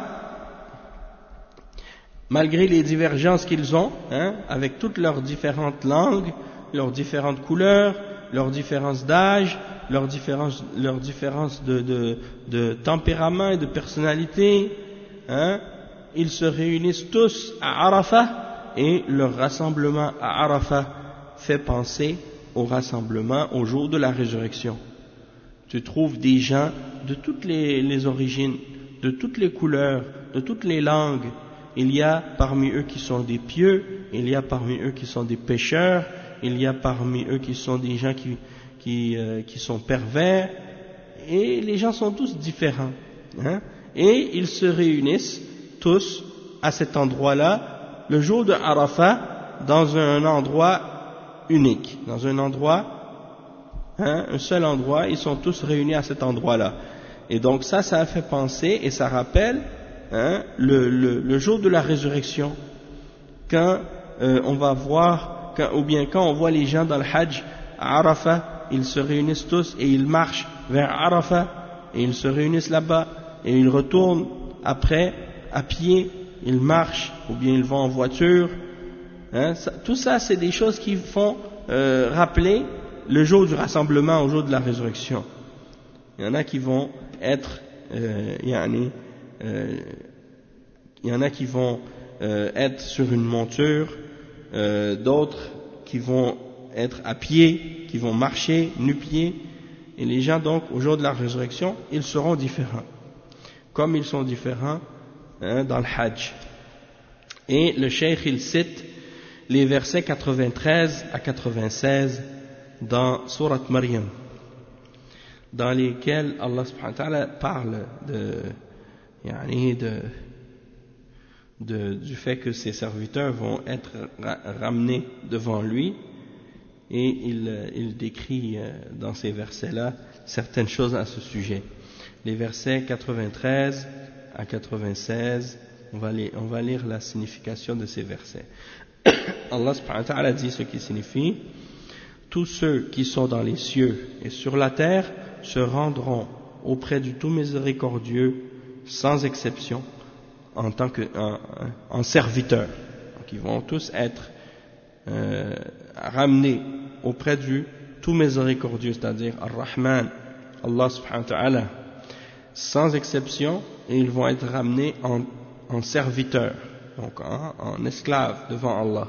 [SPEAKER 1] malgré les divergences qu'ils ont, hein, avec toutes leurs différentes langues, leurs différentes couleurs, leurs différences d'âge, leurs différences, leurs différences de, de, de tempérament et de personnalité, hein, ils se réunissent tous à Arafat et leur rassemblement à Arafat fait penser au rassemblement au jour de la résurrection. Tu trouves des gens de toutes les, les origines, de toutes les couleurs, de toutes les langues. Il y a parmi eux qui sont des pieux, il y a parmi eux qui sont des pécheurs, il y a parmi eux qui sont des gens qui, qui, euh, qui sont pervers, et les gens sont tous différents. Hein, et ils se réunissent tous à cet endroit-là, le jour de Arafat, dans un endroit unique, dans un endroit hein, un seul endroit, ils sont tous réunis à cet endroit-là. Et donc ça, ça a fait penser et ça rappelle hein, le, le, le jour de la résurrection, quand euh, on va voir, quand, ou bien quand on voit les gens dans le Hajj à Arafat, ils se réunissent tous et ils marchent vers Arafat et ils se réunissent là-bas et ils retournent après à pied, ils marchent ou bien ils vont en voiture. Hein, ça, tout ça, c'est des choses qui font euh, rappeler le jour du rassemblement au jour de la résurrection. Il y en a qui vont être, euh, yani, euh, il y en a qui vont euh, être sur une monture, euh, d'autres qui vont être à pied, qui vont marcher nu-pieds, et les gens donc au jour de la résurrection, ils seront différents, comme ils sont différents hein, dans le Hajj. Et le Cheikh il cite les versets quatre-vingt-treize à quatre-vingt-seize dans Surat Maryam, dans lesquels Allah subhanahu wa ta'ala parle de, yani de, de, du fait que ses serviteurs vont être ra ramenés devant lui, et il, il décrit dans ces versets-là certaines choses à ce sujet. Les versets quatre-vingt-treize à quatre-vingt-seize, on va, les, on va lire la signification de ces versets. Allah subhanahu wa ta'ala dit ce qui signifie: tous ceux qui sont dans les cieux et sur la terre se rendront auprès du tout miséricordieux sans exception en tant que en, en serviteurs. Donc ils vont tous être euh, ramenés auprès du tout miséricordieux, c'est-à-dire Ar-Rahman, Allah subhanahu wa ta'ala, sans exception, et ils vont être ramenés en, en serviteurs, donc en, en esclaves devant Allah.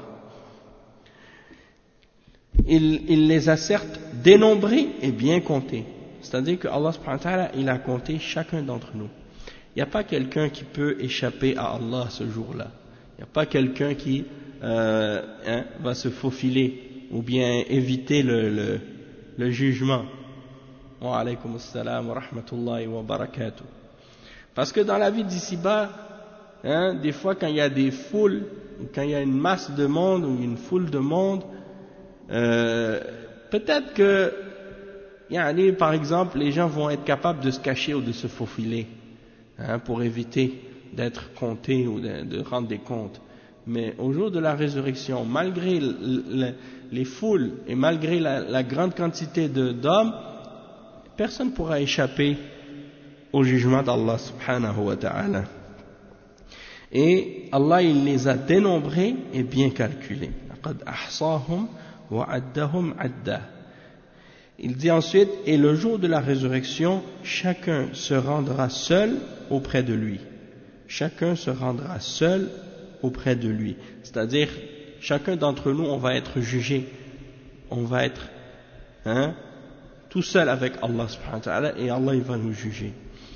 [SPEAKER 1] Il, il les a certes dénombrés et bien comptés. C'est-à-dire que Allah subhanahu wa ta'ala, il a compté chacun d'entre nous. Il n'y a pas quelqu'un qui peut échapper à Allah ce jour-là. Il n'y a pas quelqu'un qui euh, hein, va se faufiler ou bien éviter le, le, le jugement. Wa alaykum assalam wa rahmatullahi wa barakatuh. Parce que dans la vie d'ici-bas, hein, des fois quand il y a des foules, quand il y a une masse de monde ou une foule de monde, euh, peut-être que yani, par exemple, les gens vont être capables de se cacher ou de se faufiler hein, pour éviter d'être comptés ou de, de rendre des comptes. Mais au jour de la résurrection, malgré le, le, les foules et malgré la, la grande quantité d'hommes, personne ne pourra échapper au jugement d'Allah subhanahu wa ta'ala. Et Allah, il les a dénombrés et bien calculés. لَقَدْ أَحْصَاهُمْ وَعَدَّهُمْ عَدَّةً. Il dit ensuite, et le jour de la résurrection, chacun se rendra seul auprès de lui. Chacun se rendra seul auprès de lui. C'est-à-dire, chacun d'entre nous, on va être jugé. On va être hein, tout seul avec Allah subhanahu wa ta'ala, et Allah il va nous juger.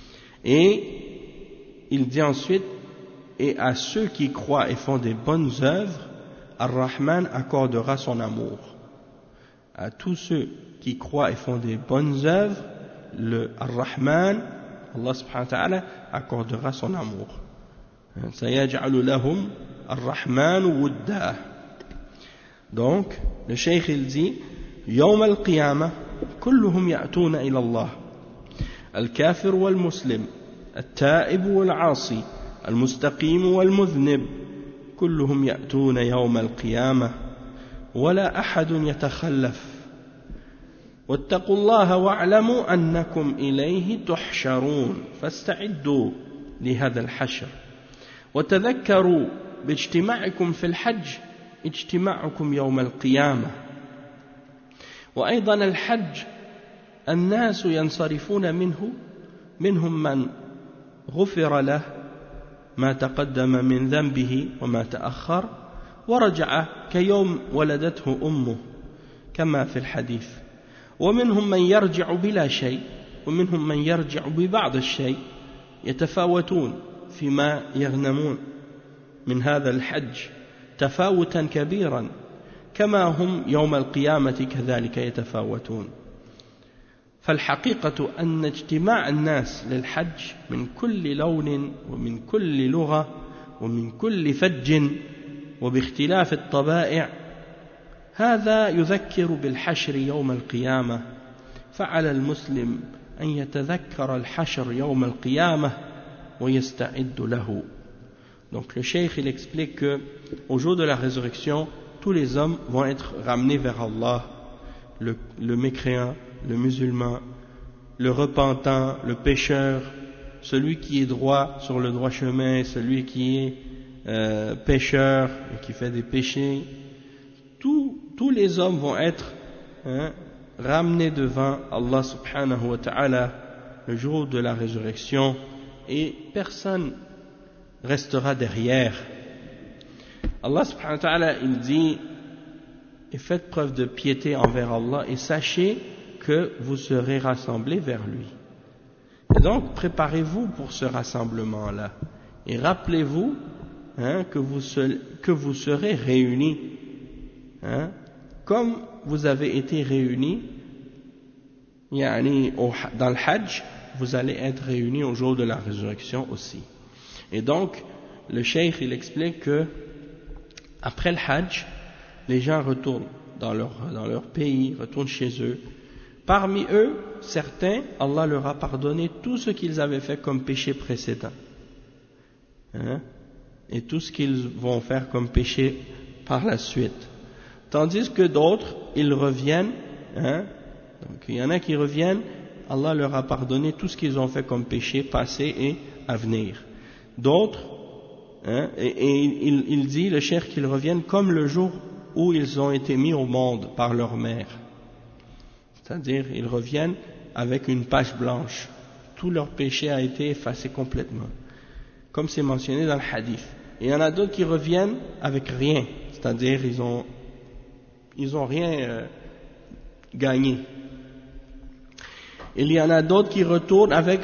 [SPEAKER 1] Et il dit ensuite, et à ceux qui croient et font des bonnes œuvres, Ar-Rahman accordera son amour. À tous ceux qui croient et font des bonnes œuvres, le Ar-Rahman, Allah subhanahu wa ta'ala, accordera son amour. Sayaj'alu lahum Ar-Rahman wudda. Donc, le Cheikh il dit, Yawm al-Qiyamah, kulluhum ya'tuna ila Allah. Al-Kafir wal-Muslim, Al-Ta'ib wal-Asi, Al-Mustaqim wal-Mudhnib, كلهم يأتون يوم القيامة ولا أحد يتخلف واتقوا الله واعلموا أنكم إليه تحشرون فاستعدوا لهذا الحشر وتذكروا باجتماعكم في الحج اجتماعكم يوم القيامة وأيضا الحج الناس ينصرفون منه منهم من غفر له ما تقدم من ذنبه وما تأخر ورجع كيوم ولدته أمه كما في الحديث ومنهم من يرجع بلا شيء ومنهم من يرجع ببعض الشيء يتفاوتون فيما يغنمون من هذا الحج تفاوتا كبيرا كما هم يوم القيامة كذلك يتفاوتون. فالحقيقة أن اجتماع الناس للحج من كل لون ومن كل لغة ومن كل فج وباختلاف الطبائع هذا يذكر بالحشر يوم القيامة فعلى المسلم أن يتذكر الحشر يوم القيامة ويستعد له. Donc le cheikh il explique que au jour de la résurrection, tous les hommes vont être ramenés vers Allah, le, le mécréant, le musulman, le repentant, le pécheur, celui qui est droit sur le droit chemin, celui qui est euh, pécheur et qui fait des péchés. Tous, tous les hommes vont être hein, ramenés devant Allah subhanahu wa ta'ala le jour de la résurrection et personne restera derrière. Allah subhanahu wa ta'ala il dit et faites preuve de piété envers Allah et sachez que vous serez rassemblés vers lui. Et donc préparez-vous pour ce rassemblement là et rappelez-vous hein, que, vous se, que vous serez réunis hein, comme vous avez été réunis yani, au, dans le Hajj, vous allez être réunis au jour de la résurrection aussi. Et donc le cheikh il explique que après le Hajj, les gens retournent dans leur, dans leur pays, retournent chez eux. Parmi eux, certains, Allah leur a pardonné tout ce qu'ils avaient fait comme péché précédent. Hein? Et tout ce qu'ils vont faire comme péché par la suite. Tandis que d'autres, ils reviennent. Hein? Donc il y en a qui reviennent, Allah leur a pardonné tout ce qu'ils ont fait comme péché passé et à venir. D'autres, hein, et, et il, il dit, le cheikh, qu'ils reviennent comme le jour où ils ont été mis au monde par leur mère. C'est-à-dire, ils reviennent avec une page blanche. Tout leur péché a été effacé complètement. Comme c'est mentionné dans le hadith. Et il y en a d'autres qui reviennent avec rien. C'est-à-dire, ils ont, ils ont rien euh, gagné. Il y en a d'autres qui retournent avec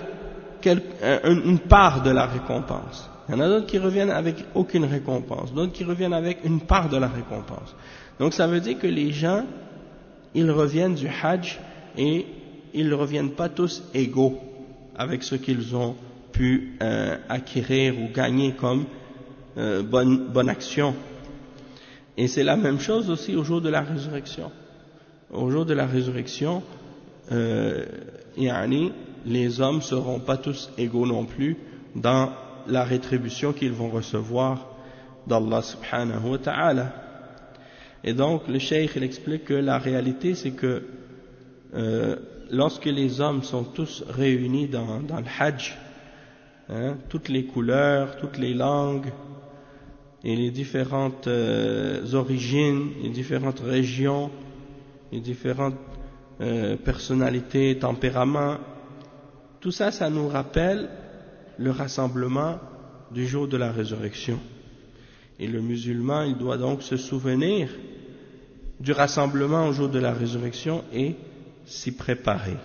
[SPEAKER 1] une part de la récompense. Il y en a d'autres qui reviennent avec aucune récompense, d'autres qui reviennent avec une part de la récompense. Donc ça veut dire que les gens, ils reviennent du Hajj et ils ne reviennent pas tous égaux avec ce qu'ils ont pu euh, acquérir ou gagner comme euh, bonne, bonne action. Et c'est la même chose aussi au jour de la résurrection. Au jour de la résurrection, euh, yani, les hommes ne seront pas tous égaux non plus dans la rétribution qu'ils vont recevoir d'Allah subhanahu wa ta'ala. Et donc le cheikh il explique que la réalité c'est que euh, lorsque les hommes sont tous réunis dans, dans le Hajj, hein, toutes les couleurs, toutes les langues et les différentes euh, origines, les différentes régions, les différentes euh, personnalités, tempéraments, tout ça, ça nous rappelle le rassemblement du jour de la résurrection. Et le musulman, il doit donc se souvenir du rassemblement au jour de la résurrection et s'y préparer.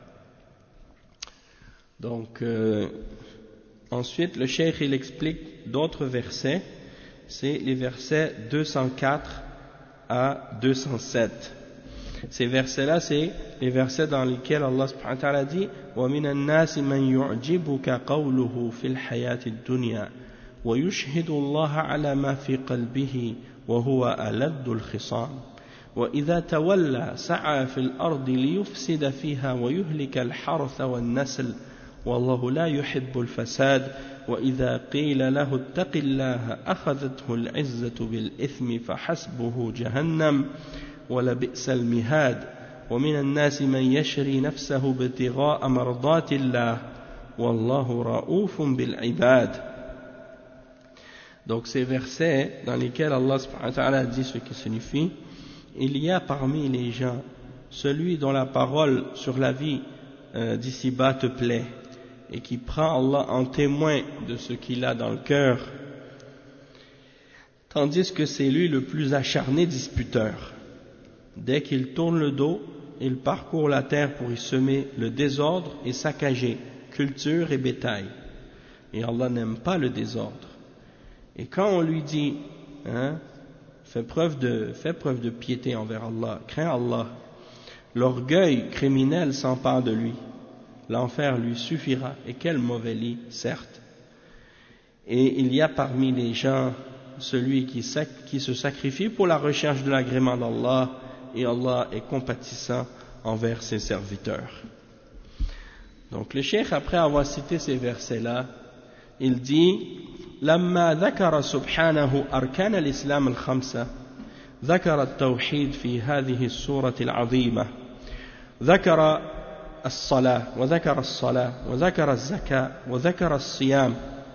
[SPEAKER 1] Donc, euh, ensuite, le cheikh, il explique d'autres versets. C'est les versets deux cent quatre à deux cent sept. Ces versets-là, c'est les versets dans lesquels Allah subhanahu wa ta'ala dit وَمِنَ النَّاسِ مَنْ يُعْجِبُكَ قَوْلُهُ فِي الْحَيَاةِ الدُّنْيَا وَيُشْهِدُ اللَّهَ عَلَى مَا فِي قَلْبِهِ وَهُوَ أَلَدُّ الْخِصَامِ وَإِذَا تَوَلَّى سَعَى فِي الْأَرْضِ لِيُفْسِدَ فِيهَا وَيُهْلِكَ الْحَرْثَ وَالنَّسْلَ وَاللَّهُ لَا يُحِبُّ الْفَسَادَ وَإِذَا قِيلَ لَهُ اتَّقِ اللَّهَ أَخَذَتْهُ الْعِزَّةُ بِالْإِثْمِ فَحَسْبُهُ جَهَنَّمُ وَلَبِئْسَ الْمِهَادُ وَمِنَ النَّاسِ مَنْ يَشْرِي نَفْسَهُ ابْتِغَاءَ مَرْضَاتِ اللَّهِ وَاللَّهُ رَءُوفٌ بِالْعِبَادِ. Donc ces versets dans lesquels Allah subhanahu wa ta'ala dit ce qui signifie, il y a parmi les gens celui dont la parole sur la vie euh, d'ici-bas te plaît et qui prend Allah en témoin de ce qu'il a dans le cœur, tandis que c'est lui le plus acharné disputeur. Dès qu'il tourne le dos, il parcourt la terre pour y semer le désordre et saccager culture et bétail. Et Allah n'aime pas le désordre. Et quand on lui dit, hein, fais preuve de, fais preuve de piété envers Allah, crains Allah, l'orgueil criminel s'empare de lui, l'enfer lui suffira, et quel mauvais lit, certes. Et il y a parmi les gens celui qui, sac, qui se sacrifie pour la recherche de l'agrément d'Allah, et Allah est compatissant envers ses serviteurs. Donc le cheikh, après avoir cité ces versets-là, il dit لما ذكر سبحانه أركان الإسلام الخمسة ذكر التوحيد في هذه السورة العظيمة ذكر الصلاة وذكر الصلاة وذكر الزكاة وذكر الصيام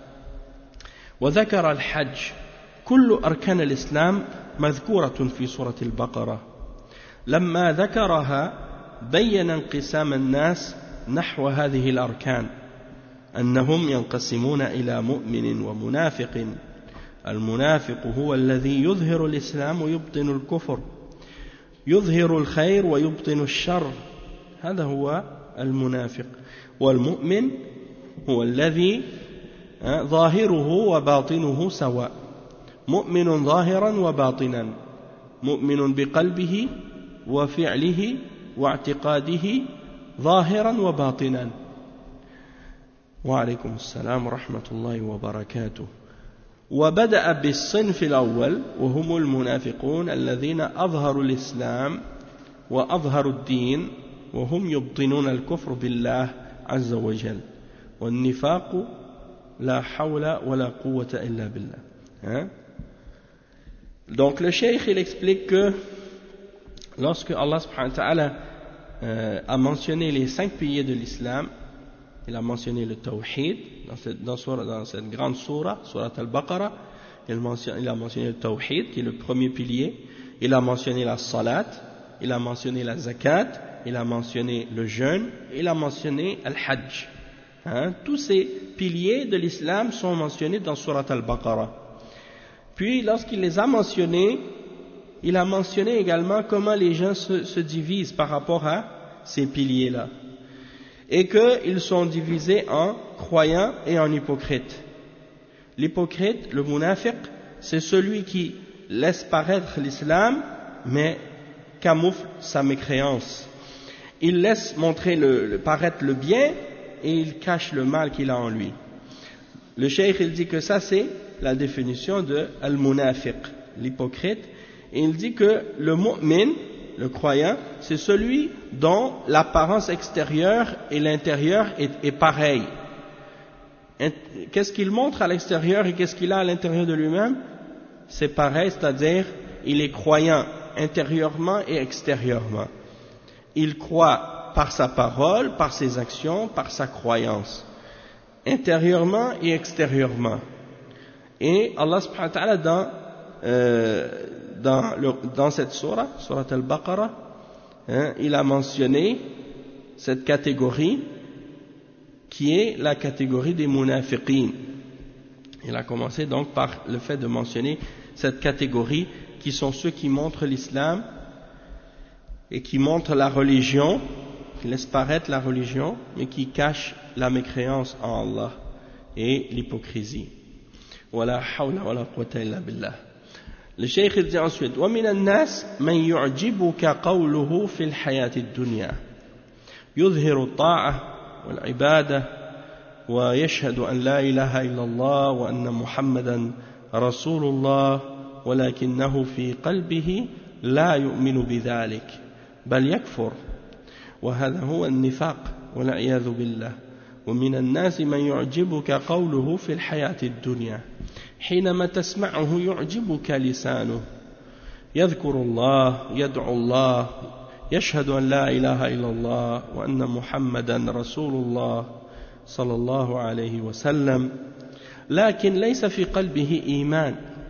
[SPEAKER 1] وذكر الحج كل أركان الإسلام مذكورة في سورة البقرة لما ذكرها بين انقسام الناس نحو هذه الأركان أنهم ينقسمون إلى مؤمن ومنافق المنافق هو الذي يظهر الإسلام ويبطن الكفر يظهر الخير ويبطن الشر هذا هو المنافق والمؤمن هو الذي ظاهره وباطنه سواء مؤمن ظاهرا وباطنا مؤمن بقلبه وفعله واعتقاده ظاهرا وباطنا وعليكم السلام ورحمة الله وبركاته وبدأ بالصنف الأول وهم المنافقون الذين أظهروا الإسلام وأظهروا الدين وهم يبطنون الكفر بالله عز وجل والنفاق لا حول ولا قوة إلا بالله hein? Donc le cheikh il explique que lorsque Allah subhanahu wa ta'ala euh, a mentionné les cinq piliers de l'islam, il a mentionné le tawhid dans cette, dans, dans cette grande sourate, sourate al-Baqarah, il, il a mentionné le tawhid qui est le premier pilier, il a mentionné la salat, il a mentionné la zakat, il a mentionné le jeûne, il a mentionné al-hajj. Hein? Tous ces piliers de l'islam sont mentionnés dans sourate al-Baqarah. Puis lorsqu'il les a mentionnés, il a mentionné également comment les gens se, se divisent par rapport à ces piliers-là. Et qu'ils sont divisés en croyants et en hypocrites. L'hypocrite, le munafiq, c'est celui qui laisse paraître l'islam, mais camoufle sa mécréance. Il laisse montrer le, le, paraître le bien et il cache le mal qu'il a en lui. Le cheikh il dit que ça c'est la définition de al-munafiq, l'hypocrite, et il dit que le mu'min, le croyant, c'est celui dont l'apparence extérieure et l'intérieur est, est pareil. Qu'est-ce qu'il montre à l'extérieur et qu'est-ce qu'il a à l'intérieur de lui-même? C'est pareil, c'est-à-dire il est croyant intérieurement et extérieurement. Il croit par sa parole, par ses actions, par sa croyance, intérieurement et extérieurement. Et Allah subhanahu wa ta'ala dans, euh, dans, le, dans cette sourate, sourate al-Baqarah, hein, il a mentionné cette catégorie qui est la catégorie des munafiqin. Il a commencé donc par le fait de mentionner cette catégorie qui sont ceux qui montrent l'islam et qui montrent la religion, qui laissent paraître la religion, mais qui cachent la mécréance en Allah et l'hypocrisie. Wala hawla wala quwwata illa billah. Le cheikh dit ensuite وَمِنَ النَّاسِ مَنْ يُعْجِبُكَ قَوْلُهُ فِي الْحَيَاةِ الدُّنْيَا يُظْهِرُ الطاعة والعبادة ويشهد أن لا إله إلا الله وأن محمدا رسول الله ولكنه في قلبه لا يؤمن بذلك بل يكفر وهذا هو النفاق والعياذ بالله. ومن الناس من يعجبك قوله في الحياة الدنيا حينما تسمعه يعجبك لسانه يذكر الله يدعو الله يشهد أن لا إله إلا الله وأن محمدا رسول الله صلى الله عليه وسلم لكن ليس في قلبه إيمان.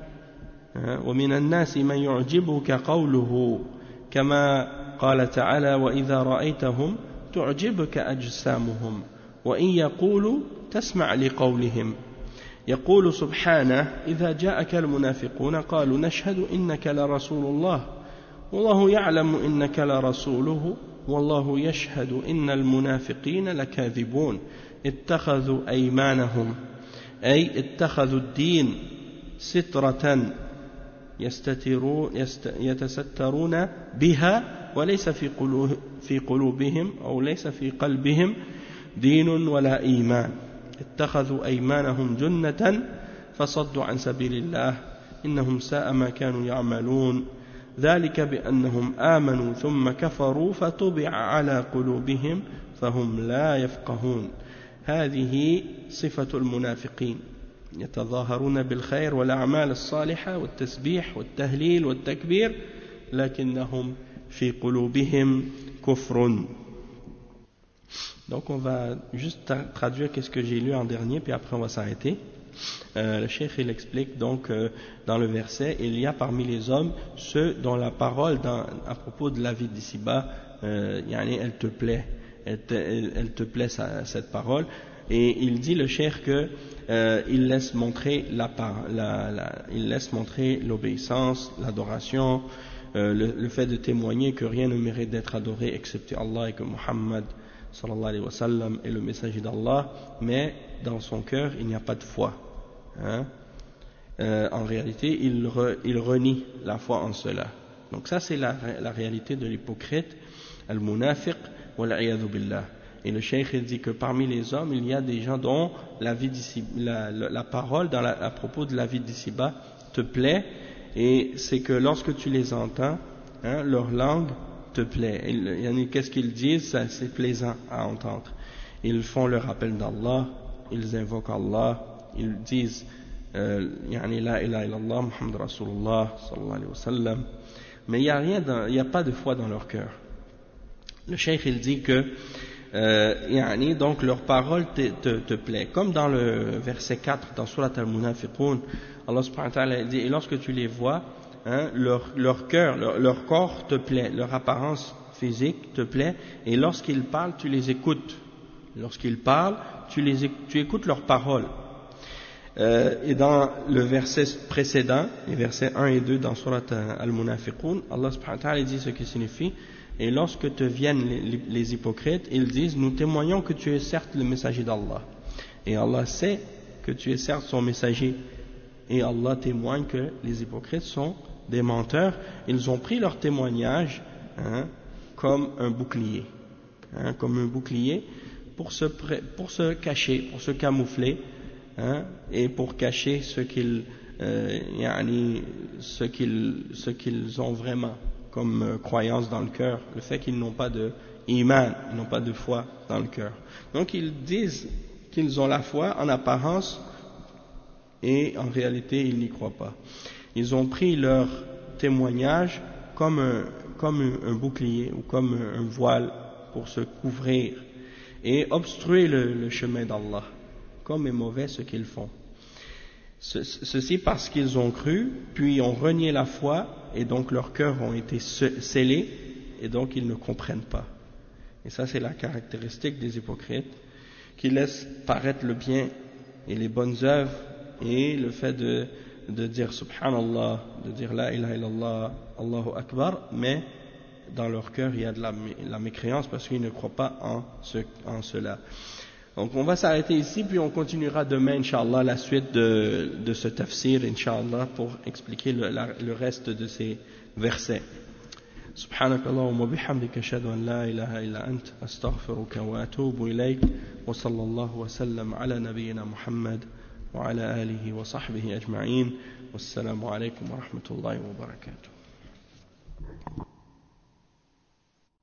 [SPEAKER 1] ومن الناس من يعجبك قوله كما قال تعالى وإذا رأيتهم تعجبك أجسامهم وإن يقولوا تسمع لقولهم يقول سبحانه إذا جاءك المنافقون قالوا نشهد إنك لرسول الله والله يعلم إنك لرسوله والله يشهد إن المنافقين لكاذبون اتخذوا أيمانهم أي اتخذوا الدين سترة يستترون يتسترون بها وليس في في قلوبهم أو ليس في قلبهم دين ولا إيمان اتخذوا أيمانهم جنة فصدوا عن سبيل الله إنهم ساء ما كانوا يعملون ذلك بأنهم آمنوا ثم كفروا فطبع على قلوبهم فهم لا يفقهون هذه صفة المنافقين يتظاهرون بالخير والأعمال الصالحة والتسبيح والتهليل والتكبير لكنهم في قلوبهم كفر. Donc on va juste traduire qu'est-ce que j'ai lu en dernier, puis après on va s'arrêter. Euh, le cheikh il explique donc euh, dans le verset, il y a parmi les hommes ceux dont la parole dans, à propos de la vie d'ici-bas, euh, yani elle te plaît, elle te, elle, elle te plaît ça, cette parole. Et il dit le cheikh que euh, il laisse montrer la, la, la, il laisse montrer l'obéissance, l'adoration, euh, le, le fait de témoigner que rien ne mérite d'être adoré excepté Allah et que Muhammad sallallahu alayhi wa sallam est le messager d'Allah, mais dans son cœur il n'y a pas de foi. Hein? Euh, en réalité, il, re, il renie la foi en cela. Donc ça c'est la, la réalité de l'hypocrite, al-munafiq wal-'iyadhu billah. Et le cheikh il dit que parmi les hommes, il y a des gens dont la, vie d'ici, la, la, la parole dans la, à propos de la vie d'ici-bas te plaît, et c'est que lorsque tu les entends, hein, leur langue te plaît. Et, qu'est-ce qu'ils disent? Ça, c'est plaisant à entendre. Ils font le rappel d'Allah, ils invoquent Allah, ils disent euh, yani la ilaha illallah Muhammad Rasulullah sallallahu alayhi wa sallam, mais il n'y a rien, dans, il n'y a pas de foi dans leur cœur. Le cheikh il dit que euh, yani, donc leur parole te, te, te plaît, comme dans le verset quatre dans Surat al-Munafiqun, Allah subhanahu wa ta'ala dit, et lorsque tu les vois, hein, leur, leur cœur, leur, leur corps te plaît, leur apparence physique te plaît, et lorsqu'ils parlent tu les écoutes, lorsqu'ils parlent tu, les, tu écoutes leurs paroles. Euh, et dans le verset précédent, les versets un et deux dans Surat al-Munafiqun, Allah subhanahu wa ta'ala dit ce qui signifie, et lorsque te viennent les, les hypocrites, ils disent, nous témoignons que tu es certes le messager d'Allah. Et Allah sait que tu es certes son messager. Et Allah témoigne que les hypocrites sont des menteurs. Ils ont pris leur témoignage hein, comme un bouclier. Hein, comme un bouclier pour se, pour se cacher, pour se camoufler, hein, et pour cacher ce qu'ils, euh, yani, ce qu'ils, ce qu'ils ont vraiment comme euh, croyance dans le cœur, le fait qu'ils n'ont pas de iman, ils n'ont pas de foi dans le cœur. Donc ils disent qu'ils ont la foi en apparence et en réalité ils n'y croient pas. Ils ont pris leur témoignage comme un, comme un, un bouclier ou comme un, un voile pour se couvrir et obstruer le, le chemin d'Allah, comme est mauvais ce qu'ils font. Ce, ceci parce qu'ils ont cru, puis ont renié la foi, et donc leurs cœurs ont été scellés, et donc ils ne comprennent pas. Et ça c'est la caractéristique des hypocrites, qui laissent paraître le bien et les bonnes œuvres, et le fait de, de dire Subhanallah, de dire La ilaha illallah, Allahu Akbar, mais dans leur cœur il y a de la, la mécréance parce qu'ils ne croient pas en, ce, en cela. Donc on va s'arrêter ici, puis on continuera demain, Inch'Allah, la suite de, de ce tafsir, Inch'Allah, pour expliquer le, la, le reste de ces versets. سبحانك اللهم وبحمدك أشهد أن لا إله إلا أنت أستغفرك وأتوب إليك وصلى الله وسلم على نبينا محمد وعلى آله وصحبه أجمعين والسلام عليكم ورحمة الله وبركاته.